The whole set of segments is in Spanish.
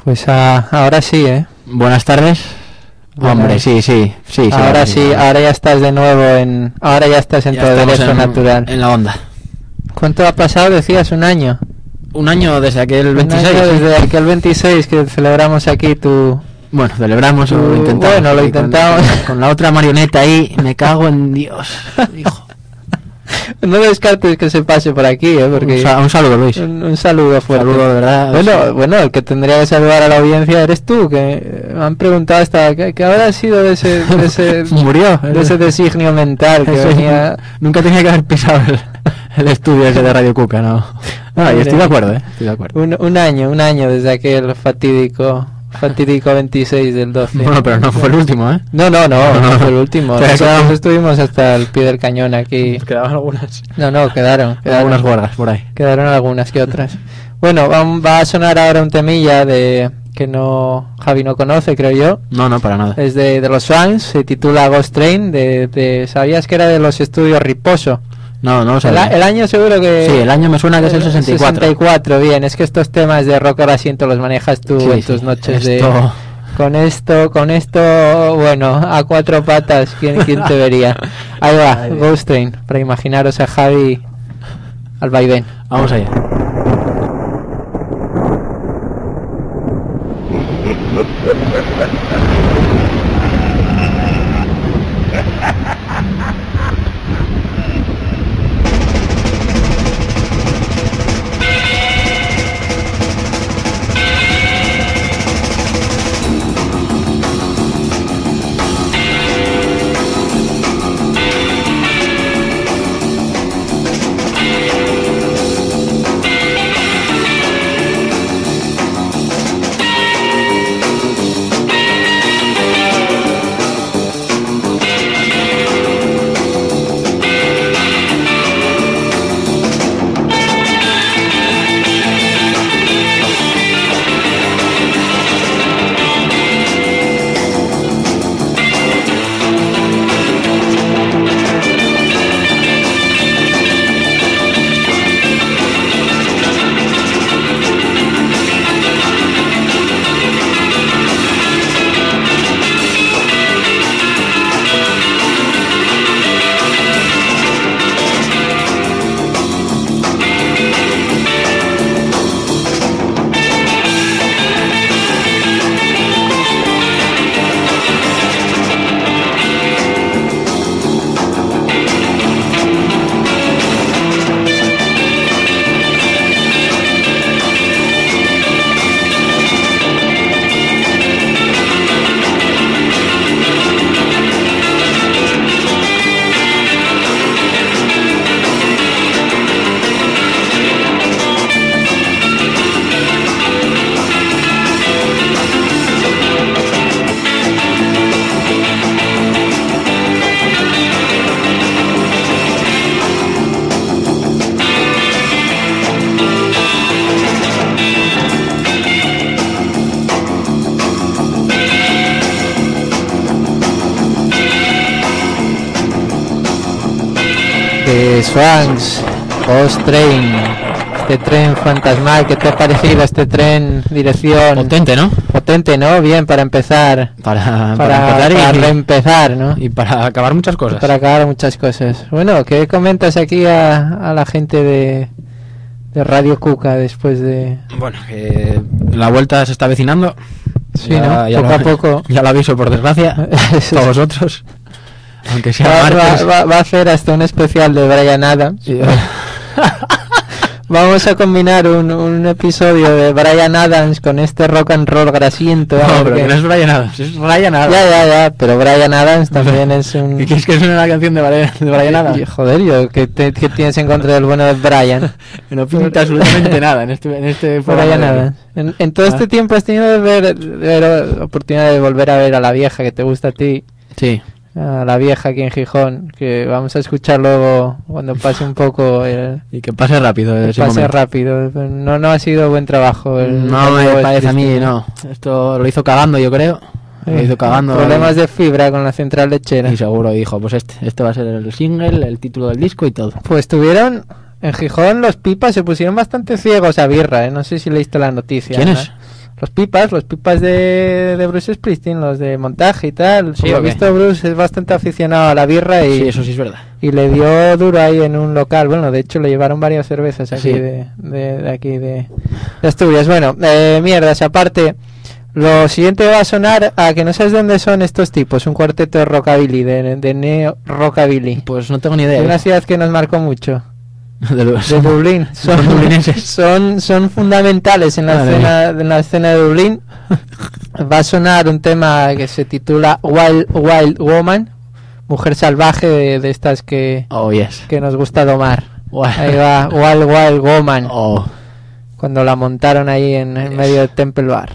Pues ahora sí, ¿eh? Buenas tardes. Buenas. Hombre, sí. Ahora sí, ahora ya estás de nuevo ahora ya estás en ya tu derecho en, natural. En la onda. ¿Cuánto ha pasado? Decías, un año. Un año desde aquel 26. Un año ¿sí? desde aquel 26 que celebramos aquí tu... Bueno, celebramos o lo intentamos. Bueno, lo intentamos. Con la otra marioneta ahí, me cago en Dios, hijo. No descartes que se pase por aquí, porque... Un saludo, Luis. Un saludo fuerte. Saludo, de verdad. Bueno, el que tendría que saludar a la audiencia eres tú, que me han preguntado hasta ¿qué habrá sido de ese murió, de ese designio mental que venía... Nunca tenía que haber pisado el estudio ese de Radio Cuca, ¿no? No, y estoy de acuerdo, estoy de acuerdo. Un año desde aquel fatídico 26 del 12. Bueno, pero no fue el último, ¿eh? No fue el último. Nosotros estuvimos hasta el pie del cañón aquí. Quedaban algunas. No, quedaron Algunas guardas por ahí. Quedaron algunas que otras. Bueno, va a sonar ahora un temilla que no Javi no conoce, creo yo. No, para nada. Es de los Swans, se titula Ghost Train, ¿sabías que era de los estudios Riposo? No lo sabía. El año seguro que... Sí, el año me suena que es el 64. 64, bien, es que estos temas de rock al asiento los manejas tú en tus noches de... Con esto, bueno, a cuatro patas, ¿quién te vería? Ahí va, Ghost Train, para imaginaros a Javi al vaivén. Vamos allá. Swans, Ghost Train, este tren fantasmal, ¿qué te ha parecido este tren? Dirección potente, ¿no? Bien, para empezar, para reempezar, ¿no? Y para acabar muchas cosas. Bueno, ¿qué comentas aquí a la gente de Radio Cuca después de...? Bueno, que la vuelta se está avecinando. Sí, ya, ¿no? Poco a poco. Ya lo aviso, por desgracia, para vosotros. Aunque sea va a hacer hasta un especial de Bryan Adams. Vamos a combinar un episodio de Bryan Adams con este rock and roll grasiento. No, pero que no es Bryan Adams, es Ryan Adams. Ya, pero Bryan Adams también es un... ¿Qué quieres que suene la canción de Bryan Adams? Joder, ¿qué tienes en contra del bueno de Bryan? No pinta absolutamente nada en este Bryan Adams. En todo este tiempo has tenido de ver oportunidad de volver a ver a la vieja que te gusta a ti. Sí. A la vieja aquí en Gijón, que vamos a escuchar luego cuando pase un poco y que pase rápido rápido. No ha sido buen trabajo no me parece a mí, no. Esto lo hizo cagando, yo creo. Lo hizo cagando. Problemas de fibra con la central lechera. Y seguro dijo, pues este va a ser el single, el título del disco y todo. Pues tuvieron en Gijón, los Pipas se pusieron bastante ciegos a birra, no sé si leíste la noticia. ¿Quiénes? los pipas de Bruce Springsteen, los de montaje y tal. Sí, por lo visto Bruce es bastante aficionado a la birra y sí, eso sí es verdad. Y le dio duro ahí en un local. Bueno, de hecho le llevaron varias cervezas aquí de aquí de Asturias. Bueno, mierdas, aparte, lo siguiente va a sonar a que no sabes dónde son estos tipos, un cuarteto de rockabilly, de neo rockabilly. Pues no tengo ni idea. De una ciudad que nos marcó mucho. De Dublín. Son fundamentales en la escena de Dublín. Va a sonar un tema que se titula Wild Woman, mujer salvaje de estas que nos gusta domar. Ahí va, Wild Woman. Cuando la montaron ahí en medio del Temple Bar.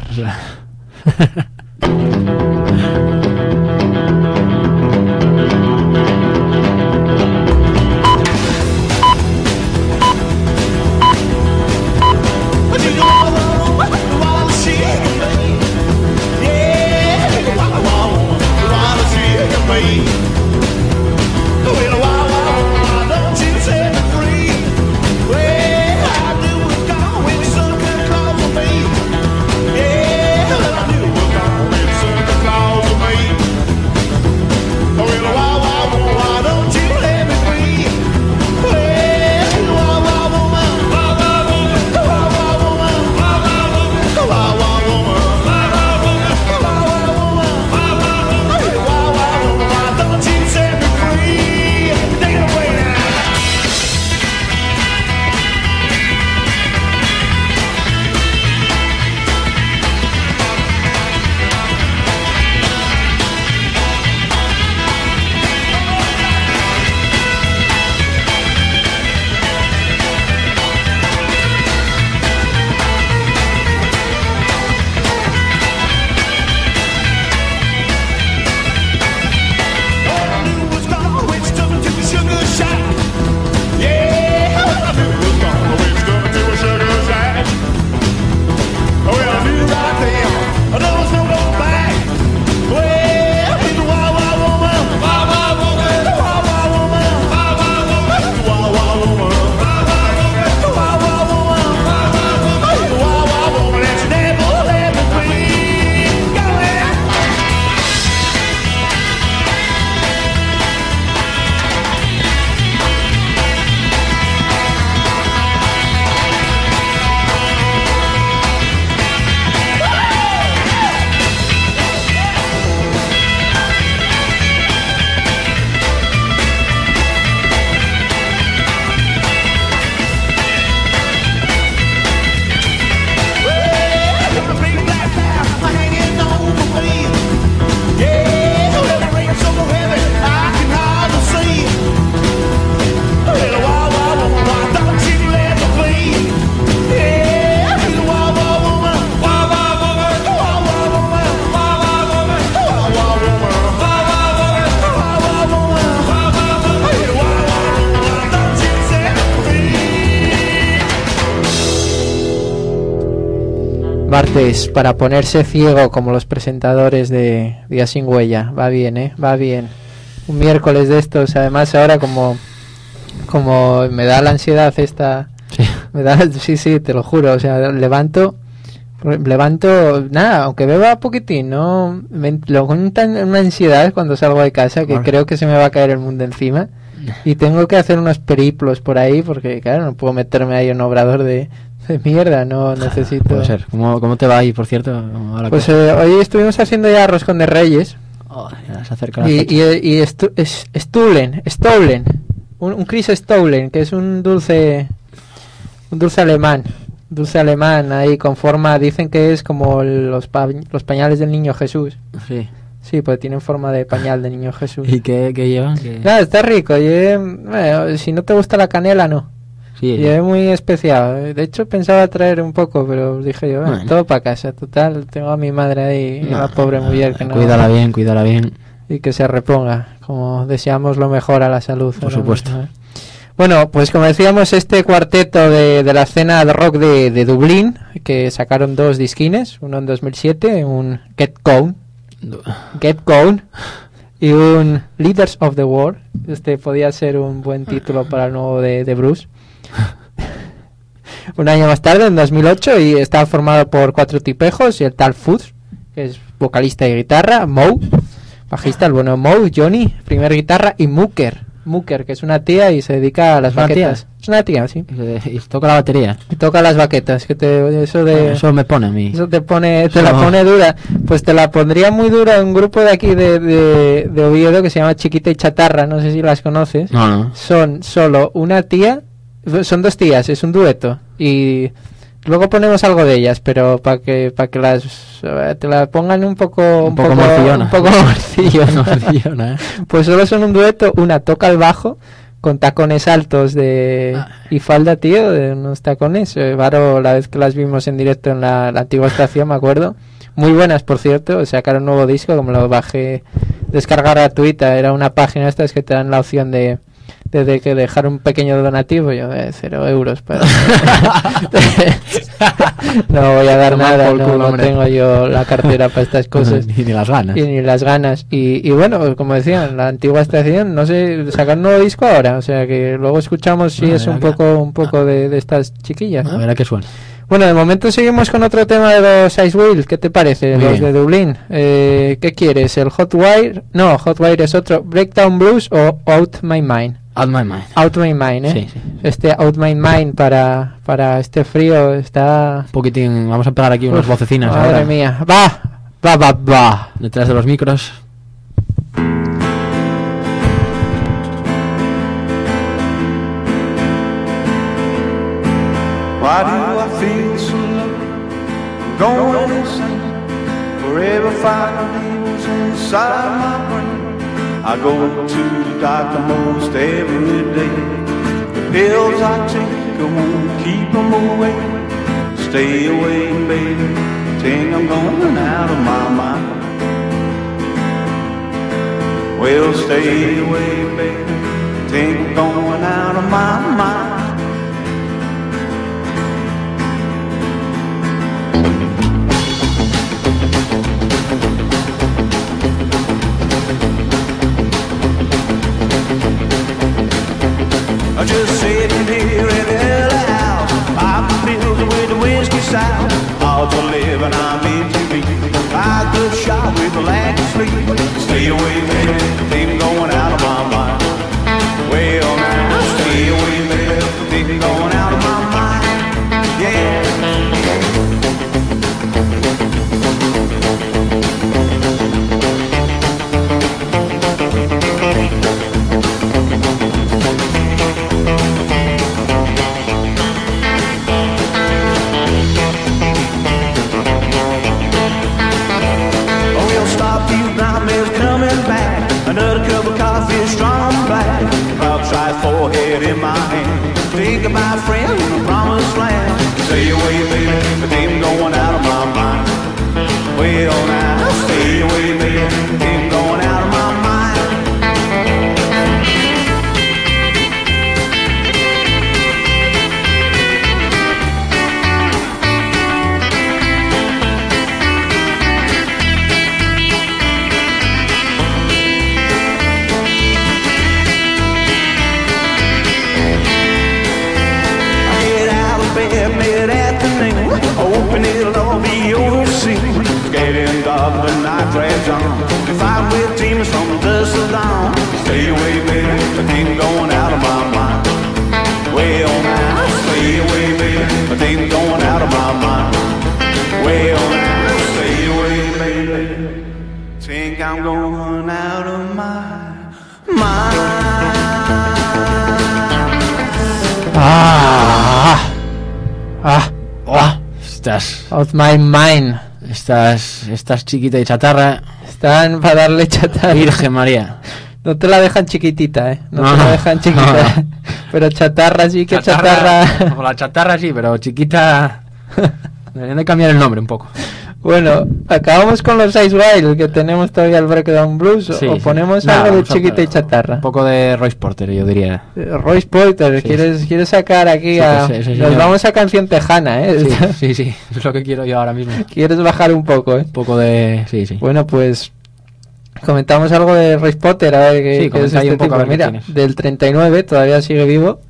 Martes, para ponerse ciego como los presentadores de Día Sin Huella. Va bien, va bien. Un miércoles de estos, además ahora como me da la ansiedad esta... Sí. Me da, sí, te lo juro, o sea, levanto, nada, aunque beba poquitín, ¿no? Lo cuentan una ansiedad cuando salgo de casa, que creo que se me va a caer el mundo encima. Y tengo que hacer unos periplos por ahí, porque claro, no puedo meterme ahí en un obrador de mierda, no necesito. Puede ser. ¿Cómo te va ahí, por cierto? Pues hoy estuvimos haciendo ya roscón de Reyes. Ya se acerca la fecha. Stollen, un Chris Stollen, que es un dulce alemán ahí con forma, dicen que es como los pañales del niño Jesús. Sí, pues tienen forma de pañal de niño Jesús. ¿Y qué llevan? Nada, está rico. Bueno, si no te gusta la canela, no. Sí, y es muy especial. De hecho pensaba traer un poco, pero dije yo, bueno, todo para casa. Total, tengo a mi madre ahí y la pobre mujer que no... Cuídala bien. Y que se reponga, como deseamos lo mejor a la salud. Por supuesto. Bueno, pues como decíamos, este cuarteto de la escena de rock de Dublín, que sacaron 2 disquines, uno en 2007, un Get Gone y un Leaders of the World. Este podía ser un buen título para el nuevo de Bruce. un año más tarde, en 2008, y estaba formado por 4 tipejos, y el tal Fuzz, que es vocalista y guitarra, Moe, bajista, el bueno Moe, Johnny, primer guitarra, y Mooker, que es una tía y se dedica a las baquetas. Es una tía, sí. Y toca la batería. Y toca las baquetas, que eso me pone a mí. Eso te la pone dura. Pues te la pondría muy dura un grupo de aquí de Oviedo que se llama Chiquita y Chatarra, no sé si las conoces. No. Son solo una tía, son 2 tías, es un dueto. Y luego ponemos algo de ellas, pero para que te la pongan un poco morcillona. morcillona, ¿eh? Pues solo son un dueto, una toca el bajo con tacones altos y falda, tío, de unos tacones. Varo, la vez que las vimos en directo en la antigua estación, me acuerdo. Muy buenas, por cierto. Sacaron un nuevo disco, como lo bajé, descarga gratuita. Era una página estas que te dan la opción de que dejar un pequeño donativo, yo de 0 euros para no voy a dar nada, no tengo yo la cartera para estas cosas ni las ganas y bueno, como decía, en la antigua estación, no sé, sacar un nuevo disco ahora, o sea que luego escuchamos si es un poco de estas chiquillas, ¿no? A ver a qué suena. Bueno, de momento seguimos con otro tema de los Ice Wheel. ¿Qué te parece? Muy los bien. de Dublín. ¿Qué quieres? ¿El Hot Wire? No, Hot Wire es otro. ¿Breakdown Blues o Out My Mind? Out My Mind. Out My Mind, ¿eh? Sí. Este Out My Mind para este frío está... Un poquitín, vamos a pegar aquí unas vocecinas. Madre ahora. mía. Va. Detrás de los micros. Why do I feel so low? I'm going insane. Forever finding evils inside my brain. I go to the doctor most every day. The pills I take won't keep them away. Stay away, baby. Think I'm going out of my mind. Well, stay away, baby. Think I'm going out of my mind. I'm just sitting here in the early house, popping pills with the whiskey sound. All to live and I'm in to be. I could shot with a lack of sleep. Stay away, baby, think I'm going out of my mind. Well, now, stay away, baby, think I'm going out of my mind. Yeah. Another cup of coffee, strong black. Cloud-striped forehead in my hand. Think about friends in the promised land. Stay away, baby, but I'm going out of my mind. Well, now, stay away, baby, I'm going out of my mind. Mid-afternoon, hoping it'll all be over soon. It's getting dark, but night drags on. If I'm with demons from the dusk till dawn. Stay away, baby, but I'm going out of my mind. Well, now, stay away, baby, but I'm going out of my mind. Well, now, stay away, baby, think I'm going out of my mind. Estás Out My Mind. Estás chiquita y chatarra. Están para darle chatarra. Virgen María. No te la dejan chiquitita, No te la dejan chiquita. No. Pero chatarra sí que chatarra. O la chatarra sí, pero chiquita. Deberían de cambiar el nombre un poco. Bueno, acabamos con los Ice Wild, que tenemos todavía el Breakdown Blues, Sí, o sí. ponemos Nada, algo de vamos a chiquita y poner chatarra. Un poco de Royce Porter, yo diría. Royce Porter, Sí, ¿quieres sacar aquí Sí, a... pues, sí, Nos señor. vamos a canción tejana, Sí, es lo que quiero yo ahora mismo. ¿Quieres bajar un poco, Un poco de... Sí. Bueno, pues comentamos algo de Royce Porter, a ver Sí, qué es comenta ahí este un poco, a tipo. ver qué Mira, tienes. del 39, todavía sigue vivo,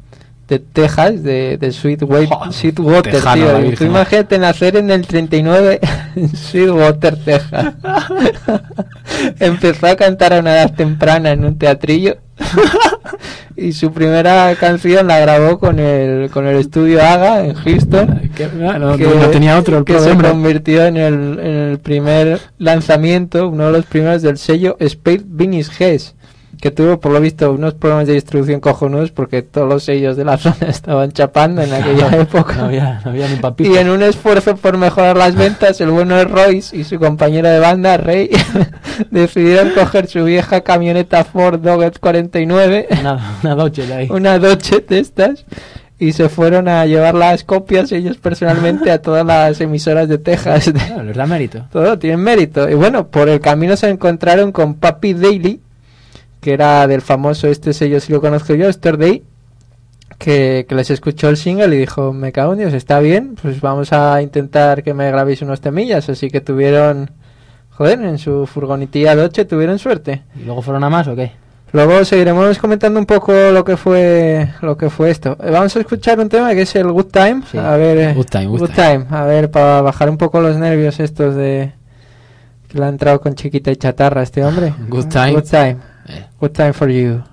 de Texas, de Sweetwater, tío. Tú imagínate nacer en el 39 en Sweetwater, Texas. Empezó a cantar a una edad temprana en un teatrillo y su primera canción la grabó con el estudio AGA en Houston, no tenía otro el que se convirtió en el primer lanzamiento, uno de los primeros del sello Spade Vinyl Hess, que tuvo por lo visto unos problemas de distribución cojonudos porque todos los sellos de la zona estaban chapando en aquella época. No había ni papito. Y en un esfuerzo por mejorar las ventas, el bueno de Royce y su compañero de banda, Ray, decidieron coger su vieja camioneta Ford Dodge 49, una Dodge de ahí. Una Dodge de estas, y se fueron a llevar las copias ellos personalmente a todas las emisoras de Texas. Les da mérito. Todo tienen mérito. Y bueno, por el camino se encontraron con Pappy Daly, que era del famoso sello, si lo conozco yo, Yesterday, que les escuchó el single y dijo, me cago en Dios, está bien, pues vamos a intentar que me grabéis unos temillas. Así que tuvieron, en su furgonetilla Dodge tuvieron suerte. ¿Y luego fueron a más o qué? Luego seguiremos comentando un poco lo que fue esto. Vamos a escuchar un tema que es el Good Time. Sí, a ver, Good Time. A ver, para bajar un poco los nervios estos de que le ha entrado con chiquita y chatarra este hombre. Good Time. Good Time. Good time for you.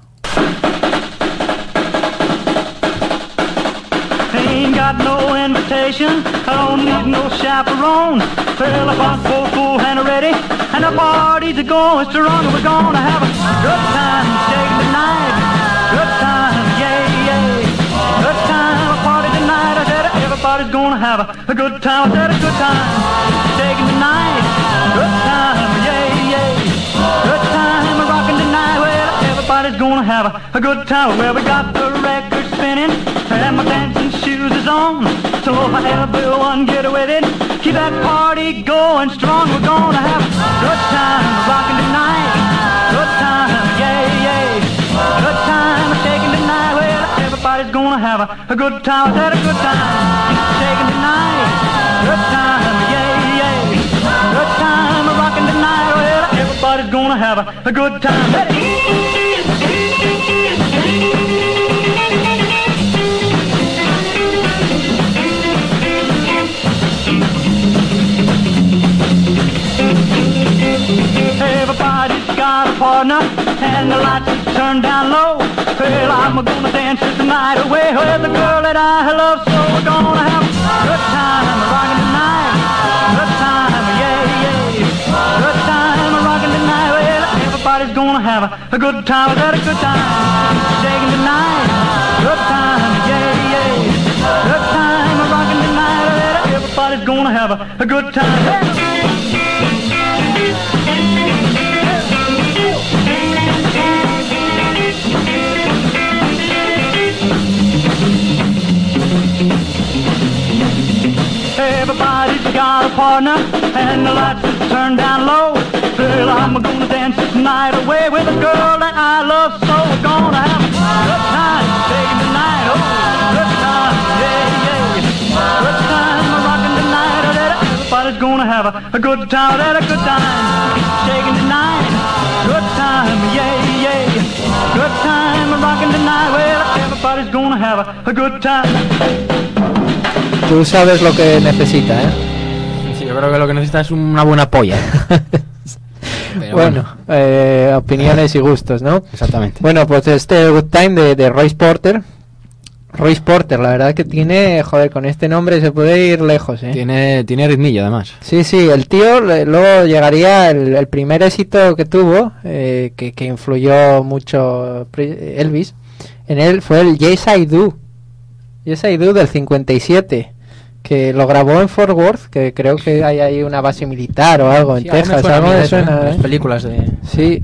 Ain't got no invitation, I don't need no chaperone. Well, I got full hand ready, and the party's going strong. We're gonna have a good time, shaking tonight. Good time, yeah, yeah. Good time, a party tonight. I said everybody's gonna have a good time. I said a good time, shaking tonight. Good time, yeah, yeah. Good time, rocking tonight. Well, everybody's gonna have a good time. Well, we got the record spinning, and my dancing shoes is on. So if everyone get with it, keep that party going strong. We're gonna have a good time, rocking tonight. Good time, yeah, yeah. Good time, shaking tonight. Well, everybody's gonna have a good time. I said a good time, shaking tonight. Good time, yeah, yeah. Good time, rocking tonight. Well, everybody's gonna have a good time. Everybody's got a partner, and the lights are turned down low. Well, I'm gonna dance this night away with the girl that I love, so we're gonna have a good time, rocking tonight. Good time, yeah, yeah. Good time, rocking tonight. Well, everybody's gonna have a good time. We've got a good time, shaking tonight. Good time, yeah, yeah. Good time, rocking tonight. Well, everybody's gonna have a good time. Everybody's got a partner, and the lights are turned down low. Well, I'm gonna dance this night away with a girl that I love, so we're gonna have a good time, shaking tonight. Oh, good time, yeah, yeah. Good time, rocking tonight. Everybody's gonna have a good time, a good time, shaking tonight. Good time, yeah, yeah. Good time, rocking tonight. Well, everybody's gonna have a good time. Tú sabes lo que necesita, ¿eh? Sí, yo creo que lo que necesita es una buena polla. Bueno, opiniones y gustos, ¿no? Exactamente. Bueno, pues este Good Time de Royce Porter. Royce Porter, la verdad que tiene, con este nombre se puede ir lejos, ¿eh? Tiene ritmillo, además. Sí, el tío, luego llegaría el primer éxito que tuvo, que influyó mucho Elvis, en él fue el Yes I Do. Yes I Do del 57. Que lo grabó en Fort Worth, que creo que hay ahí una base militar o algo, sí, en Texas, algo me suena, las películas de... Sí,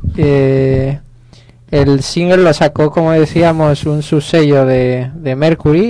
el single lo sacó, como decíamos, un subsello de Mercury,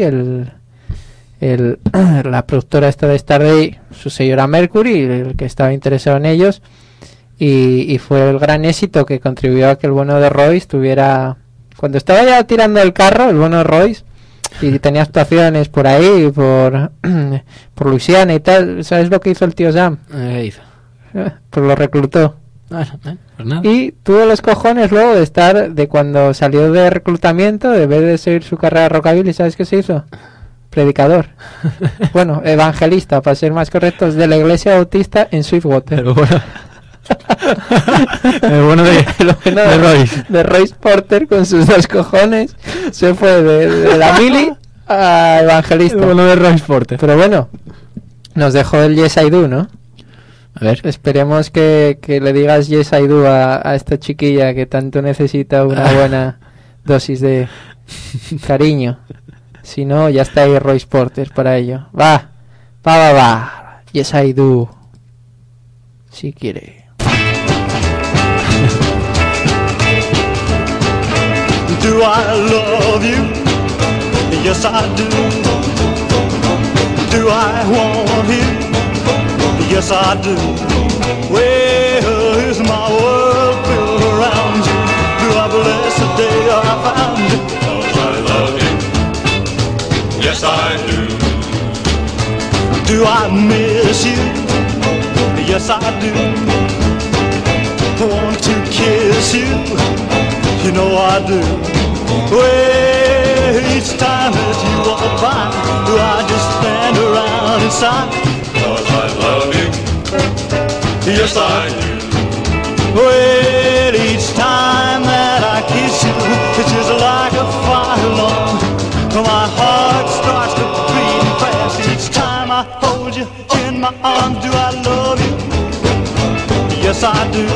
la productora esta de Starday, su sello era Mercury, el que estaba interesado en ellos, y fue el gran éxito que contribuyó a que el bueno de Royce tuviera... Cuando estaba ya tirando el carro, el bueno de Royce, y tenía actuaciones por ahí, por Luisiana y tal. ¿Sabes lo que hizo el tío Sam? ¿Qué hizo? Pues lo reclutó. Pues nada. Y tuvo los cojones luego de cuando salió de reclutamiento, de vez de seguir su carrera rockabilly, ¿sabes qué se hizo? Predicador. Bueno, evangelista, para ser más correctos, de la iglesia bautista en Swiftwater. Pero bueno. El bueno de Royce Porter, con sus 2 cojones, se fue de la mili a evangelista. El bueno de Royce Porter. Pero bueno, nos dejó el Yes I Do, ¿no? A ver. Esperemos que le digas Yes I Do a esta chiquilla que tanto necesita una buena dosis de cariño. Si no, ya está ahí Royce Porter para ello. Va. Yes I Do. Si quiere. Do I love you? Yes, I do. Do I want you? Yes, I do. Well, is my world built around you? Do I bless the day I found you? 'Cause I love you. Yes, I do. Do I miss you? Yes, I do. Want to kiss you? You know I do. Well, each time that you walk by, do I just stand around and sigh? 'Cause I love you. Yes, I do. Well, each time that I kiss you, it's just like a fire alarm. My heart starts to beat fast. Each time I hold you in my arms, do I love you? Yes, I do.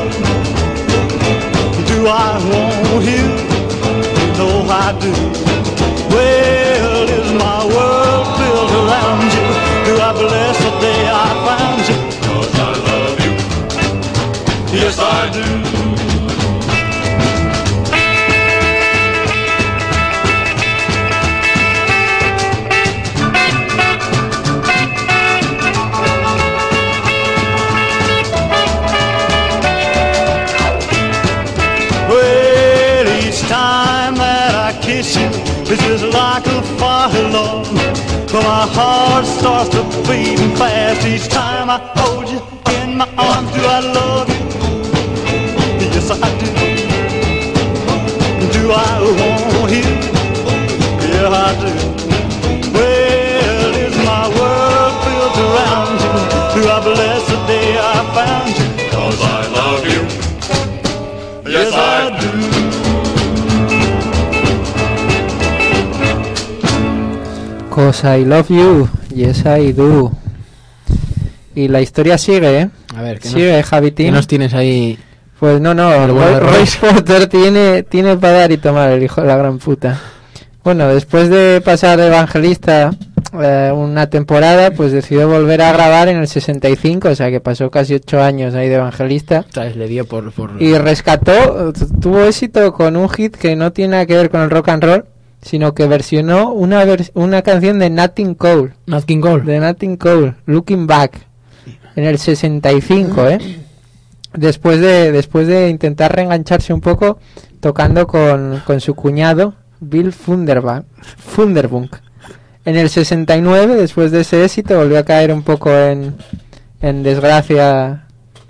Do I want you? No, I do. Well, is my world built around you? Do I bless the day I found you? 'Cause I love you. Yes, I do. Time that I kiss you, it's just like a fire alarm. My heart starts to beating fast each time I hold you in my arms. Do I love you? Yes, I do. Do I want you? Yeah, I do. Well, is my world built around you? Do I bless the day I found you? 'Cause I love you. Yes, I do. Cause I love you, yes I do. Y la historia sigue, ¿eh? A ver, sigue, Javitín. ¿Qué nos tienes ahí? Pues no, Royce Porter tiene para dar y tomar, el hijo de la gran puta. Bueno, después de pasar de evangelista una temporada, pues decidió volver a grabar en el 65, o sea que pasó casi 8 años ahí de evangelista. ¿Sabes? Le dio por... Y rescató, tuvo éxito con un hit que no tiene nada que ver con el rock and roll, sino que versionó una canción de Nat King Cole. Nat King Cole. De Nat King Cole, Looking Back, en el 65, Después de intentar reengancharse un poco, tocando con su cuñado, Bill Funderbunk. En el 69, después de ese éxito, volvió a caer un poco en desgracia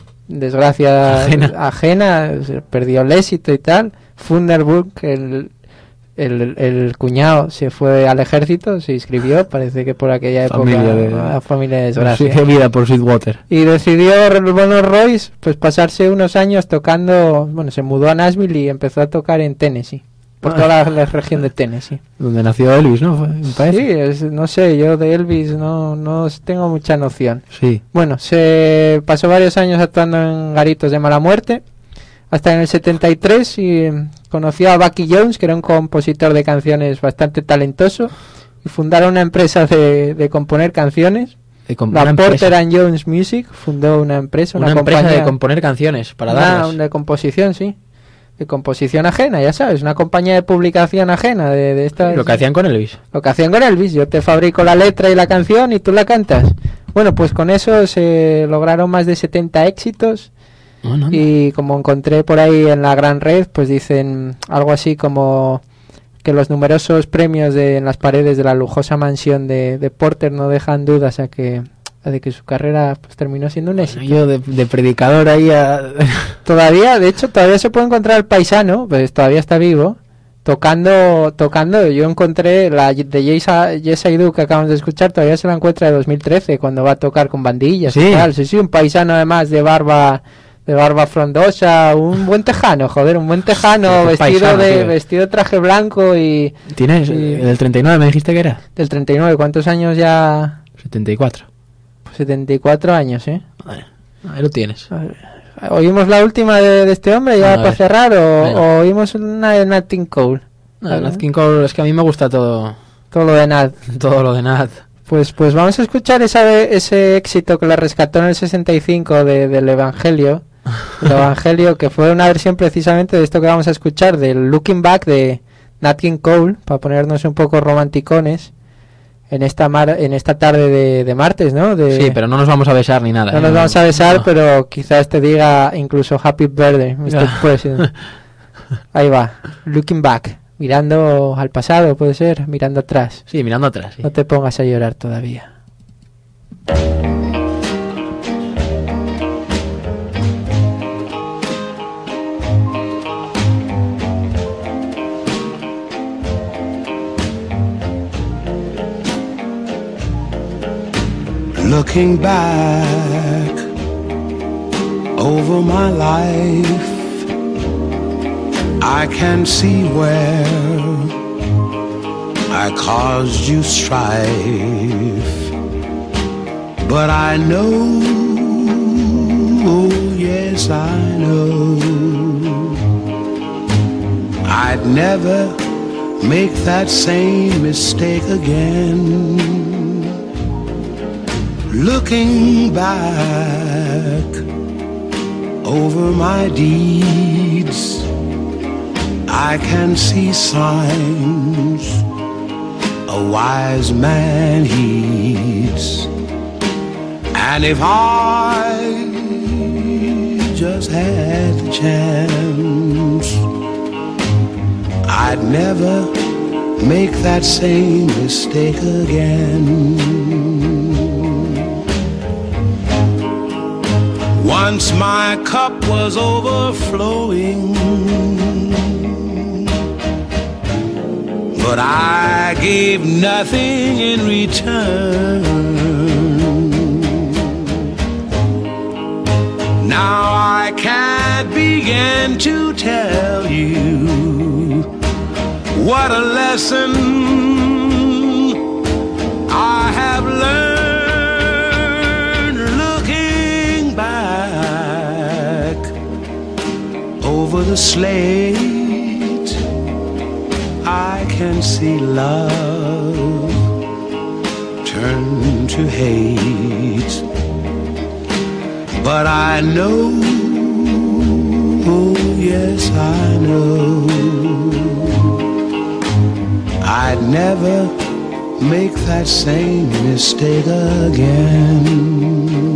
ajena, perdió el éxito y tal. Funderbunk, el cuñado, se fue al ejército, se inscribió, parece que por aquella época, la familia de desgracia. Sí, vida por Sweetwater. Y decidió Royce pues pasarse unos años tocando, se mudó a Nashville y empezó a tocar en Tennessee, por toda la región de Tennessee. Donde nació Elvis, ¿no? Sí, no sé, yo de Elvis no tengo mucha noción. Sí. Bueno, se pasó varios años actuando en garitos de mala muerte, hasta en el 73, y conoció a Bucky Jones, que era un compositor de canciones bastante talentoso, y fundaron una empresa de componer canciones. La Porter and Jones Music fundó una empresa, una compañía de componer canciones para darlas. De composición, sí. De composición ajena, ya sabes, una compañía de publicación ajena de esta. Lo que hacían con Elvis. Lo que hacían con Elvis, yo te fabrico la letra y la canción y tú la cantas. Bueno, pues con eso se lograron más de 70 éxitos. Y como encontré por ahí en la gran red, pues dicen algo así como que los numerosos premios en las paredes de la lujosa mansión de Porter no dejan dudas a que de que su carrera pues terminó siendo un éxito. Yo de predicador ahí a... Todavía, de hecho, todavía se puede encontrar el paisano, pues todavía está vivo, tocando. Yo encontré la de Yes I Do que acabamos de escuchar, todavía se la encuentra de 2013, cuando va a tocar con bandillas y tal. Sí, un paisano además de barba frondosa, un buen tejano, un buen tejano, vestido de traje blanco y... ¿Tienes? ¿Del 39 me dijiste que era? Del 39, ¿cuántos años ya? 74. 74 años, ¿eh? Vale, ahí lo tienes. ¿Oímos la última de este hombre ya para cerrar o oímos una de Nat King Cole? Nat King Cole, es que a mí me gusta todo. Todo lo de Nat. Todo lo de Nat. Pues vamos a escuchar ese éxito que la rescató en el 65 del Evangelio. El Evangelio, que fue una versión precisamente de esto que vamos a escuchar, del Looking Back de Nat King Cole, para ponernos un poco romanticones en esta tarde de martes, ¿no? Sí, pero no nos vamos a besar ni nada. No nos vamos a besar, pero quizás te diga incluso Happy Birthday, Mr. President. Ahí va, Looking Back, mirando al pasado, puede ser, mirando atrás. Sí, mirando atrás. Sí. No te pongas a llorar todavía. Looking back over my life, I can see where I caused you strife, but I know, oh yes I know, I'd never make that same mistake again. Looking back over my deeds, I can see signs a wise man heeds. And if I just had the chance, I'd never make that same mistake again. Once my cup was overflowing, but I gave nothing in return. Now I can't begin to tell you what a lesson I have learned. Over the slate, I can see love turn to hate. But I know, oh yes I know, I'd never make that same mistake again.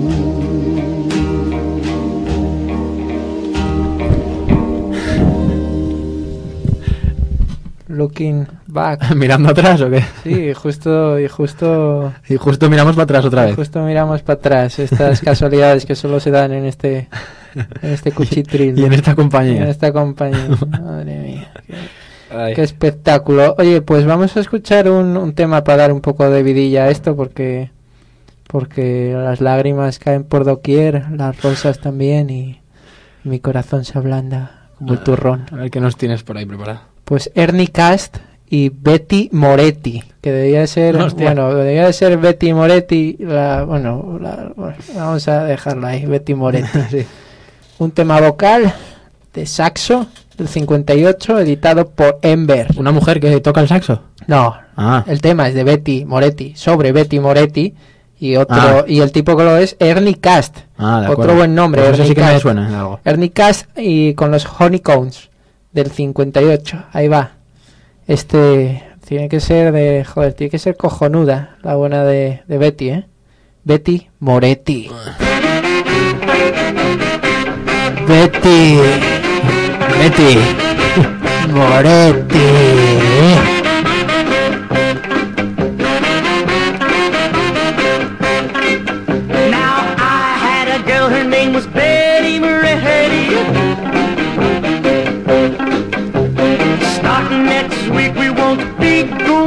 Looking back. ¿Mirando atrás o qué? Sí, justo miramos para atrás otra vez. Justo miramos para atrás. Estas casualidades que solo se dan en este cuchitril. Y en esta compañía. En esta compañía. Madre mía. Qué espectáculo. Oye, pues vamos a escuchar un tema para dar un poco de vidilla a esto, porque las lágrimas caen por doquier, las rosas también, y mi corazón se ablanda como el turrón. A ver qué nos tienes por ahí preparado. Pues Ernie Cast y Betty Moretti, que debía ser, debía de ser Betty Moretti, vamos a dejarlo ahí, Betty Moretti. Sí. Un tema vocal de saxo del 58, editado por Ember. ¿Una mujer que toca el saxo? No, el tema es de Betty Moretti, sobre Betty Moretti, y el tipo que lo es Ernie Cast, otro buen nombre. Pues eso sí que me suena algo. Ernie Cast y con los Honeycombs del 58, ahí va. Tiene que ser cojonuda la buena de Betty, Betty Moretti. Betty Moretti.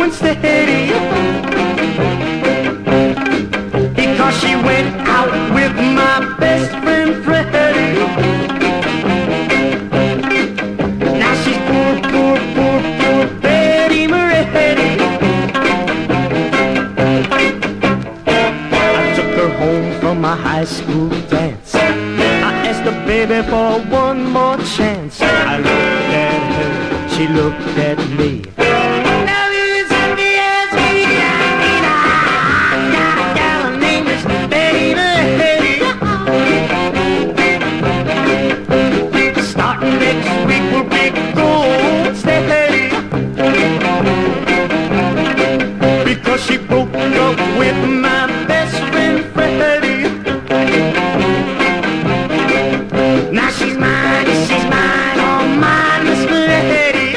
going steady. Because she went out with my best friend Freddie. Now she's poor Betty Moretti. I took her home from my high school dance. I asked the baby for one more chance. I looked at her, she looked at me. Now it's me as me, I got a gal named Miss Betty Moretti. Starting next week we'll be gold steady. Because she broke up with my best friend Freddie. Now she's mine, oh mine, Miss Moretti.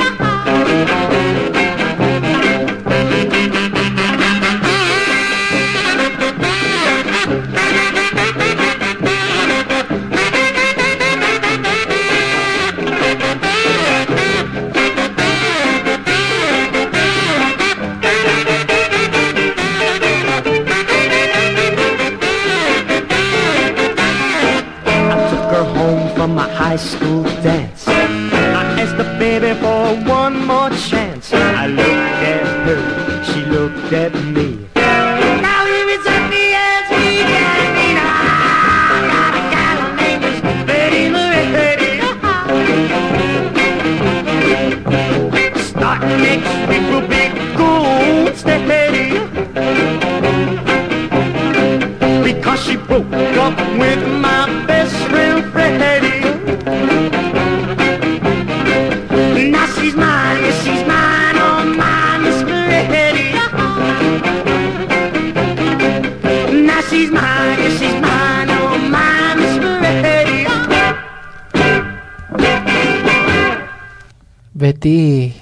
From my high school dance, I asked the baby for one more chance. I looked at her, she looked at me. Now if it's at me as me, I got a gal named Miss Betty Moretti. Starting next week we'll be gold steady. Because she broke up with my best friend Freddie. Now she's mine, oh mine, Miss Moretti. Now she's mine, oh mine, Miss Moretti. Betty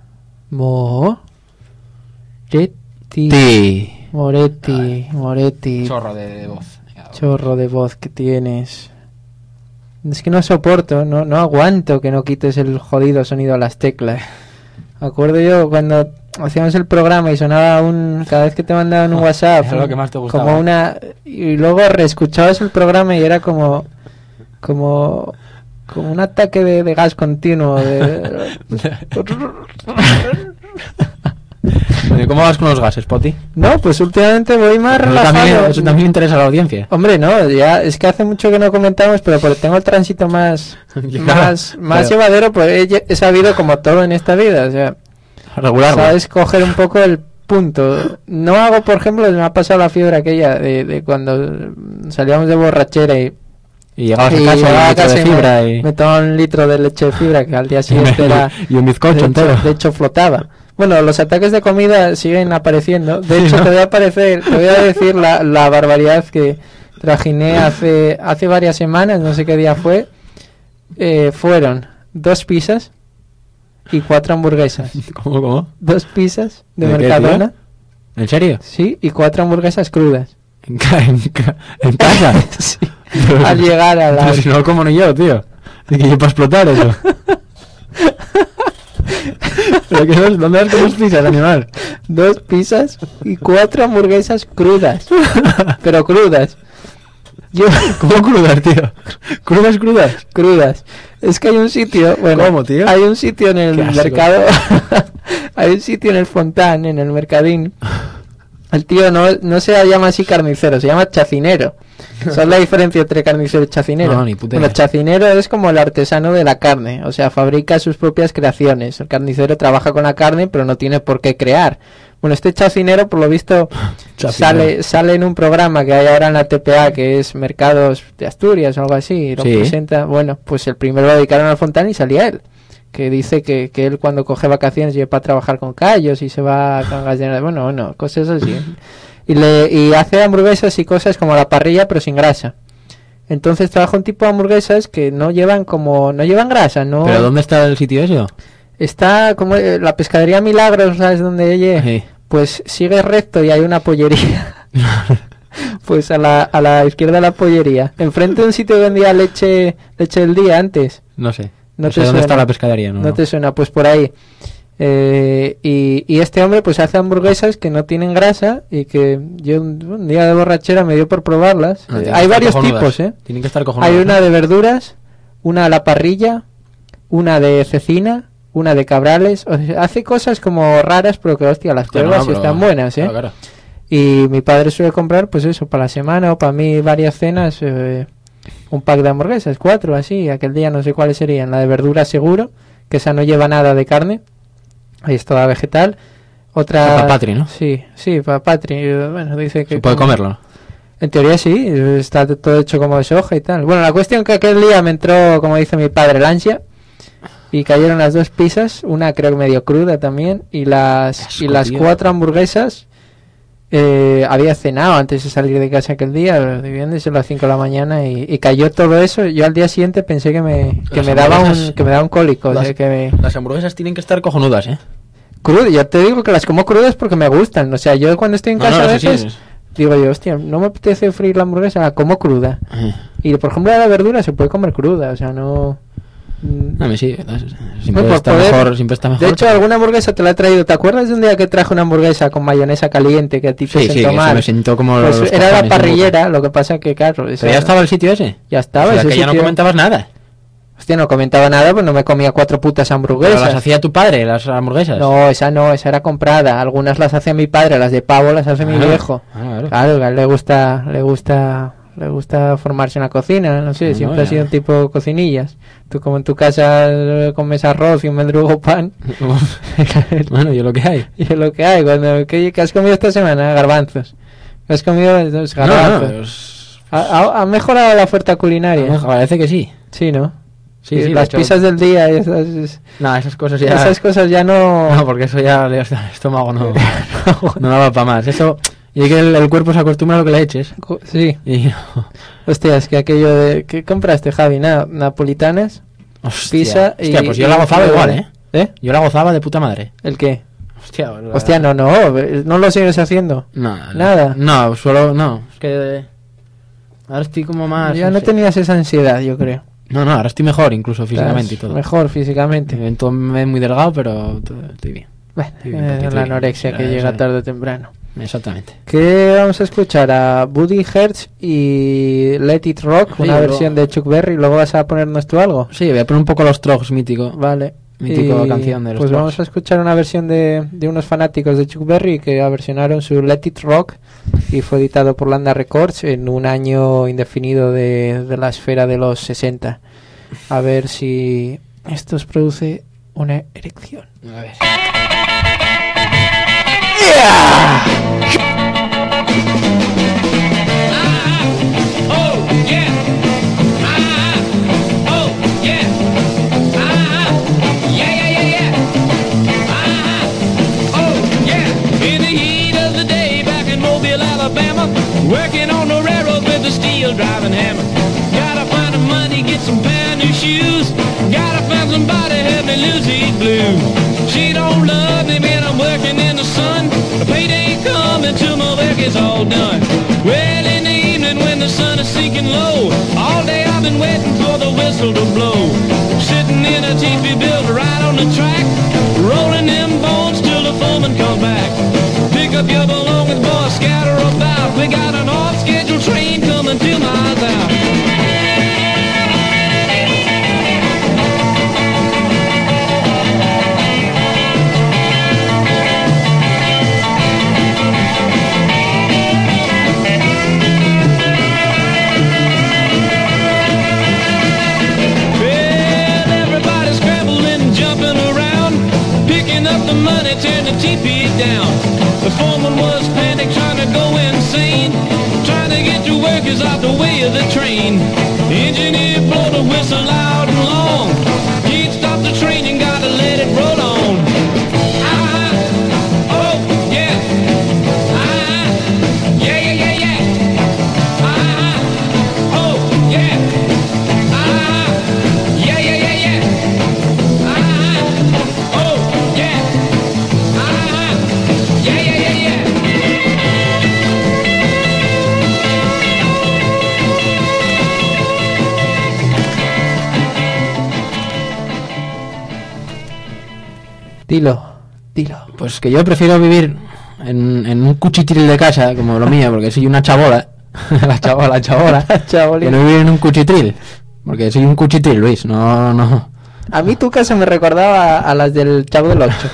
Moretti. Chorro de voz. Chorro de voz que tienes. Es que no soporto, no aguanto que no quites el jodido sonido a las teclas. Me acuerdo yo cuando hacíamos el programa y sonaba cada vez que te mandaban un WhatsApp, era lo que más te gustaba. como y luego reescuchabas el programa y era como un ataque de gas continuo. ¿Cómo vas con los gases, Poti? No, pues últimamente voy más relajado. Eso también interesa a la audiencia. Hombre, no, ya es que hace mucho que no comentamos, pero porque tengo el tránsito más llevadero, pues he sabido, como todo en esta vida, o sea, regularlo. Sabes coger un poco el punto. No hago, por ejemplo, me ha pasado la fiebre aquella de cuando salíamos de borrachera y llegabas a casa de fibra me tomaba un litro de leche de fibra que al día siguiente era y un bizcocho entero. De hecho flotaba. Bueno, los ataques de comida siguen apareciendo. De hecho, te voy a decir la barbaridad que trajiné hace varias semanas, no sé qué día fue. Fueron 2 pizzas y 4 hamburguesas. ¿Cómo? 2 pizzas de Mercadona. ¿En serio? Sí, y 4 hamburguesas crudas. ¿En casa? Sí. Al llegar a la... Pero si no lo como ni yo, tío. ¿De que yo para explotar eso? ¿Pero qué es? ¿Dónde vas con 2 pizzas, animal? 2 pizzas y 4 hamburguesas crudas. Pero crudas. ¿Cómo crudas, tío? ¿Crudas? Crudas. Es que hay un sitio... Bueno, ¿cómo, tío? Hay un sitio en el mercado... hay un sitio en el Fontán, en el Mercadín. El tío no se llama así carnicero, se llama chacinero. ¿Sabes la diferencia entre carnicero y chacinero? No, ni puta idea. Bueno, chacinero es como el artesano de la carne, o sea, fabrica sus propias creaciones. El carnicero trabaja con la carne, pero no tiene por qué crear. Bueno, este chacinero, por lo visto, sale en un programa que hay ahora en la TPA, que es Mercados de Asturias o algo así, y lo presenta. Bueno, pues el primero lo dedicaron al Fontán y salía él, que dice que él cuando coge vacaciones lleva para trabajar con callos y se va con gallinas, bueno, cosas así. Y hace hamburguesas y cosas como la parrilla, pero sin grasa. Entonces trabaja un tipo de hamburguesas que no llevan grasa, ¿no? ¿Pero dónde está el sitio ese? Está como la pescadería Milagros, ¿sabes dónde ella? Sí. Pues sigue recto y hay una pollería. Pues a la izquierda de la pollería. Enfrente de un sitio que vendía leche del día antes. No sé. No sé dónde está la pescadería. No te suena, pues por ahí. Y este hombre pues hace hamburguesas que no tienen grasa y que yo un día de borrachera me dio por probarlas. Hay varios tipos, Tienen que estar cojonudas. Hay una de verduras, una a la parrilla, una de cecina, una de cabrales. O sea, hace cosas como raras, pero que hostia, las pruebas y están buenas, Claro. Y mi padre suele comprar pues eso, para la semana o para mí varias cenas, un pack de hamburguesas, 4 así. Aquel día no sé cuáles serían. La de verduras seguro, que esa no lleva nada de carne. Ahí es toda vegetal. Otra... Para Patri, ¿no? Sí, para Patri. Bueno, dice que... Se puede comerlo. En teoría sí, está todo hecho como de soja y tal. Bueno, la cuestión que aquel día me entró, como dice mi padre, el ansia. Y cayeron las 2 pizzas, una creo que medio cruda también. Y las 4 hamburguesas. Había cenado antes de salir de casa aquel día, viviéndose a las 5 de la mañana. Y cayó todo eso. Yo al día siguiente pensé que me daba un cólico. Las hamburguesas tienen que estar cojonudas, Crudo, yo te digo que las como crudas porque me gustan. O sea, yo cuando estoy en casa a veces digo yo, hostia, no me apetece freír la hamburguesa, la como cruda. Y por ejemplo la verdura se puede comer cruda, o sea, no... A mí sí, siempre está mejor. De hecho, alguna hamburguesa te la he traído. ¿Te acuerdas de un día que traje una hamburguesa con mayonesa caliente que a ti te sentó mal? Sí, me sentó como pues era la parrillera, lo que pasa que claro... ¿Pero ya estaba el sitio ese? Ya estaba, o sea, ese que ya sitio... no comentabas nada. Hostia, no comentaba nada, pues no me comía 4 putas hamburguesas. ¿Pero las hacía tu padre, las hamburguesas? No, esa era comprada. Algunas las hace mi padre, las de pavo las hace mi viejo. Claro, a él le gusta formarse en la cocina, no sé, siempre ha sido un tipo cocinillas. Tú como en tu casa comes arroz y un mendrugo pan. Bueno, yo lo que hay. Y lo que hay. ¿Qué has comido esta semana? Garbanzos. ¿Qué has comido? Garbanzos. ¿Ha mejorado la oferta culinaria? Parece que sí. Sí, ¿no? Sí, las pizzas del día y esas... No, esas cosas ya... Esas cosas ya no... No, porque eso ya el estómago no va para más. Eso... Y que el cuerpo se acostumbra a lo que le eches. Sí. Y no. Hostia, es que aquello de... ¿Qué compraste, Javi? Nada, napolitanas, pizza y... Hostia, pues yo la gozaba igual, ¿Eh? Yo la gozaba de puta madre. ¿El qué? Hostia, no lo sigues haciendo. Nada. No, solo... Es que... Ahora estoy como más... Ya no tenías esa ansiedad, yo creo. No, ahora estoy mejor, incluso físicamente y todo. Mejor físicamente. Me muy delgado, pero estoy bien. Bueno, la anorexia que llega tarde o temprano. Exactamente. ¿Qué vamos a escuchar? A Buddy Hertz y Let It Rock, una versión de Chuck Berry. ¿Luego vas a ponernos tú algo? Sí, voy a poner un poco los Trogs, mítico. Vale. Mítico canción de los Pues Trogs. vamos a escuchar una versión de unos fanáticos de Chuck Berry que aversionaron su Let It Rock y fue editado por Landa Records en un año indefinido de la esfera de los 60. A ver si esto os produce una erección. A ver. Working on the railroad with a steel driving hammer. Gotta find the money, get some brand new shoes. Gotta find somebody help me lose these blues. She don't love me when I'm working in the sun. The payday ain't coming till my work is all done. Well, in the evening when the sun is sinking low, all day I've been waiting for the whistle to blow. Sitting in a teepee built right on the track, rolling them bones till the foreman comes back. Pick up your belongings, boy, scatter about. We got an off-schedule train coming 2 miles out. The money turned the teepee down. The foreman was panicked, trying to go insane, trying to get the workers out the way of the train. The engineer blow the whistle loud and long. Can't stop the train, you gotta let it roll on. Oh yeah, yeah yeah yeah yeah. Oh yeah, yeah yeah yeah yeah. Oh yeah. Yeah, yeah, yeah, yeah. Dilo. Dilo. Pues que yo prefiero vivir en un cuchitril de casa, como lo mío, porque soy una chabola. la chabola. Que no vivir en un cuchitril. Porque soy un cuchitril, Luis, no. A mí tu casa me recordaba a las del Chavo del 8.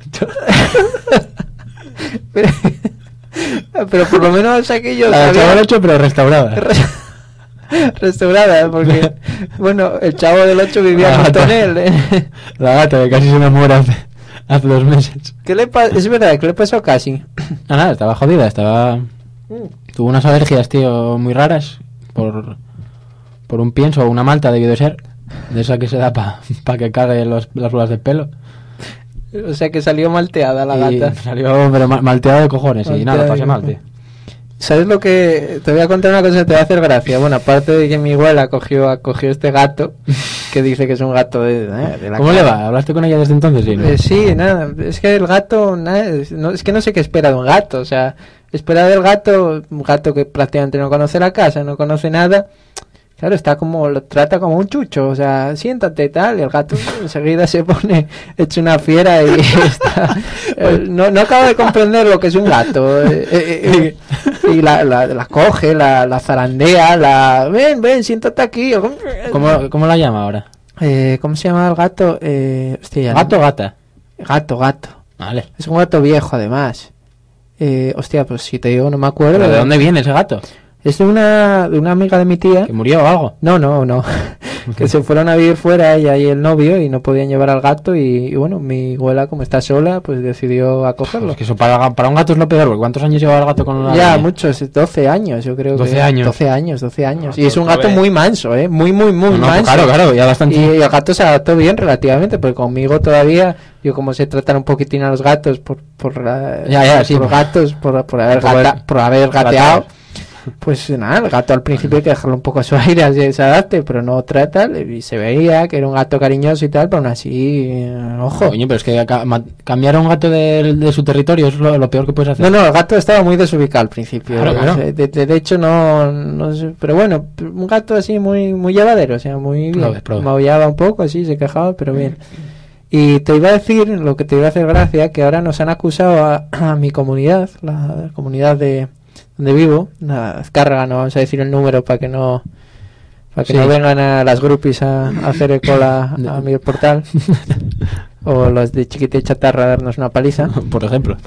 pero por lo menos aquello... La del Chavo del 8, pero restaurada. Restaurada, porque bueno, el Chavo del 8 vivía junto a él. La gata que casi se me muere hace 2 meses. Es verdad, ¿qué le pasó casi? Nada, estaba jodida, tuvo unas alergias, tío, muy raras por un pienso o una malta, debió de ser, de esa que se da para que cague las bolas de pelo. O sea que salió malteada la gata. Salió pero malteada de cojones, y nada, pasé mal, tío. ¿Sabes lo que...? Te voy a contar una cosa que te va a hacer gracia. Bueno, aparte de que mi abuela cogió este gato, que dice que es un gato de la ¿Cómo le va? ¿Hablaste con ella desde entonces? Sí, ¿no? Sí, nada. Es que el gato... es que no sé qué espera de un gato. O sea, espera del gato... Un gato que prácticamente no conoce la casa, no conoce nada... Claro, lo trata como un chucho, o sea, siéntate tal, y el gato enseguida se pone hecho una fiera y está... no acaba de comprender lo que es un gato. Y la coge, la zarandea, ven, siéntate aquí. ¿Cómo la llama ahora? ¿Cómo se llama el gato? Hostia, ¿Gato o gata? Gato. Vale. Es un gato viejo, además. Hostia, pues si te digo, no me acuerdo. ¿Pero de dónde viene ese gato? Es de una amiga de mi tía. ¿Que murió o algo? No. Que se fueron a vivir fuera ella y el novio y no podían llevar al gato y bueno, mi abuela, como está sola, pues decidió acogerlo. Es que eso para un gato es lo peor, porque ¿cuántos años lleva el gato con una... Ya, muchos, 12 años yo creo. 12 años. 12 años. Y es un gato muy manso, muy manso. Claro, ya bastante. Y el gato se adaptó bien relativamente, porque conmigo todavía, yo como sé tratar un poquitín a los gatos por haber gateado. Pues nada, el gato al principio hay que dejarlo un poco a su aire, así que se adapte, pero no trata, y se veía que era un gato cariñoso y tal, pero aún así, ojo. Coño, pero es que cambiar a un gato de su territorio es lo peor que puedes hacer. No, el gato estaba muy desubicado al principio. Claro. De hecho, no sé, pero bueno, un gato así muy llevadero, o sea, muy bien. Maullaba un poco, así, se quejaba, pero bien. Y te iba a decir, lo que te iba a hacer gracia, que ahora nos han acusado a mi comunidad, la comunidad de donde vivo, una descarga, no vamos a decir el número para que no vengan a las groupies a hacer eco a mi portal o los de Chiquita y Chatarra a darnos una paliza, por ejemplo.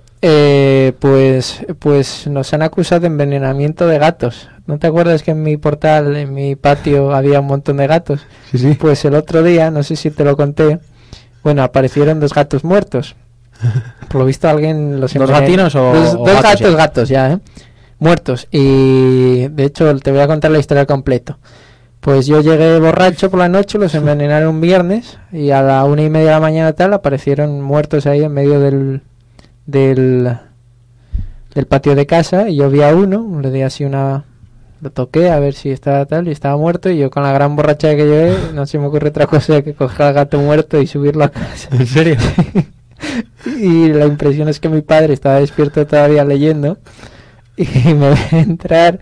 Pues nos han acusado de envenenamiento de gatos. ¿No te acuerdas que en mi portal, en mi patio, había un montón de gatos? Sí. Pues el otro día, no sé si te lo conté, bueno, aparecieron 2 gatos muertos. Por lo visto alguien los ¿Dos gatinos o dos gatos ya, muertos. Y de hecho te voy a contar la historia completa. Pues yo llegué borracho por la noche, los envenenaron un viernes y a la 1:30 de la mañana tal aparecieron muertos ahí en medio del patio de casa, y yo vi a uno, le di así lo toqué a ver si estaba tal y estaba muerto, y yo con la gran borrachera que llevé no se me ocurre otra cosa que coger al gato muerto y subirlo a casa. ¿En serio? Y la impresión es que mi padre estaba despierto todavía leyendo y me ve entrar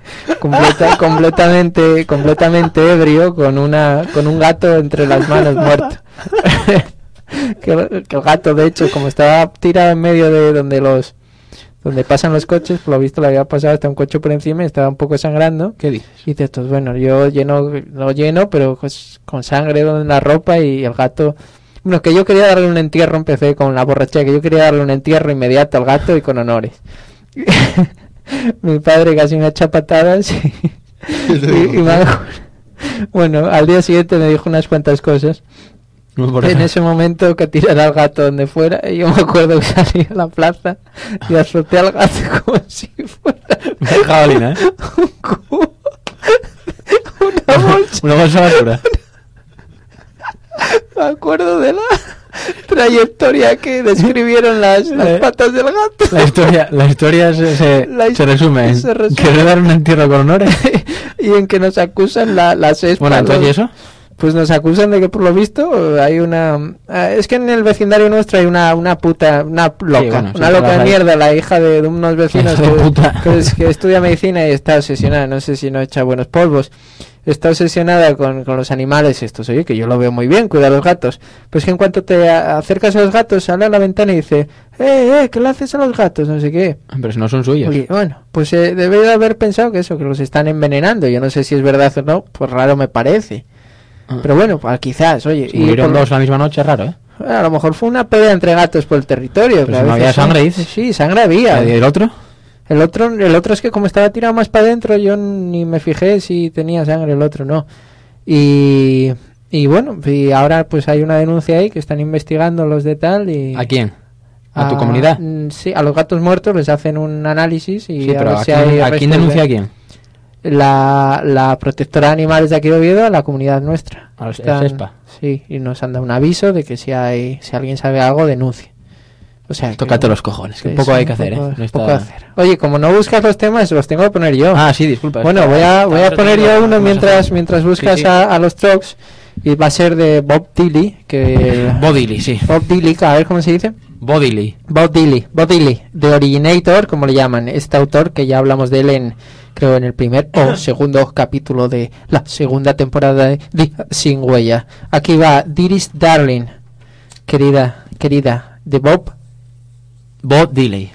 completamente ebrio con un gato entre las manos muerto. que el gato, de hecho, como estaba tirado en medio de donde pasan los coches, por lo visto le había pasado hasta un coche por encima y estaba un poco sangrando. ¿Qué dices? Y dices, pues bueno, yo lo lleno, pero pues, con sangre en la ropa, y el gato... Bueno, que yo quería darle un entierro, empecé con la borrachera, que yo quería darle un entierro inmediato al gato y con honores. Mi padre casi me echa patadas y bueno, al día siguiente me dijo unas cuantas cosas. En ese momento que tirara al gato donde fuera, y yo me acuerdo que salí a la plaza y azoté al gato como si fuera jabalina, un cubo, una bolsa de basura. Me acuerdo de la trayectoria que describieron las patas del gato. La historia se resume en querer dar un entierro con honores y en que nos acusan las espaldas. Bueno, entonces, ¿y eso? pues nos acusan de que por lo visto hay una... es que en el vecindario nuestro hay una loca, una loca de mierda, la hija de unos vecinos que estudia medicina y está obsesionada, no sé si no echa buenos polvos, está obsesionada con los animales estos. Oye, que yo lo veo muy bien, cuida a los gatos, pues que en cuanto te acercas a los gatos, sale a la ventana y dice, ¿qué le haces a los gatos? No sé qué. Pero si no son suyos. Y, bueno, pues debe de haber pensado que los están envenenando. Yo no sé si es verdad o no, pues raro me parece. Pero bueno, pues quizás, oye. Si murieron dos la misma noche, es raro, ¿eh? A lo mejor fue una pelea entre gatos por el territorio. Pero si no había sangre, dices. Sí, sangre había. ¿Y el otro? El otro es que como estaba tirado más para adentro, yo ni me fijé si tenía sangre, el otro no. Y bueno, y ahora pues hay una denuncia ahí que están investigando los de tal y... ¿A quién? ¿A tu comunidad? Sí, a los gatos muertos les hacen un análisis y sí, pero ¿a quién denuncia a quién? La protectora de animales de aquí de Oviedo, a la comunidad nuestra. A los SESPA. Sí, y nos han dado un aviso de que si alguien sabe algo, denuncie. O sea, tócate los cojones, que poco hay que hacer, ¿eh? Poco hacer. Oye, como no buscas los temas, los tengo que poner yo. Ah, sí, disculpa. Bueno, voy a poner yo uno mientras buscas a los trucks, y va a ser de Bob Dylan, Bob Dylan, sí. Bob Dylan, a ver cómo se dice. Bob Dylan, de Originator, como le llaman, este autor que ya hablamos de él creo en el primer o segundo capítulo de la segunda temporada de Sin Huella. Aquí va Dearest Darling, querida, de Bob Dylan.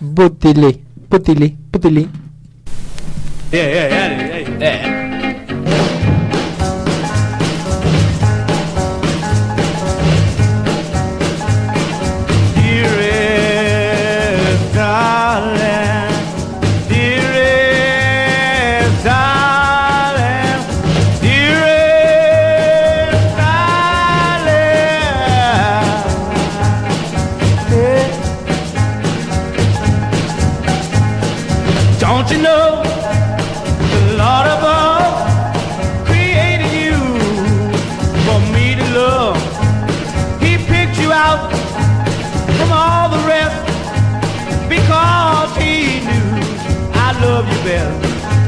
Don't you know the Lord above created you for me to love? He picked you out from all the rest because he knew I love you best.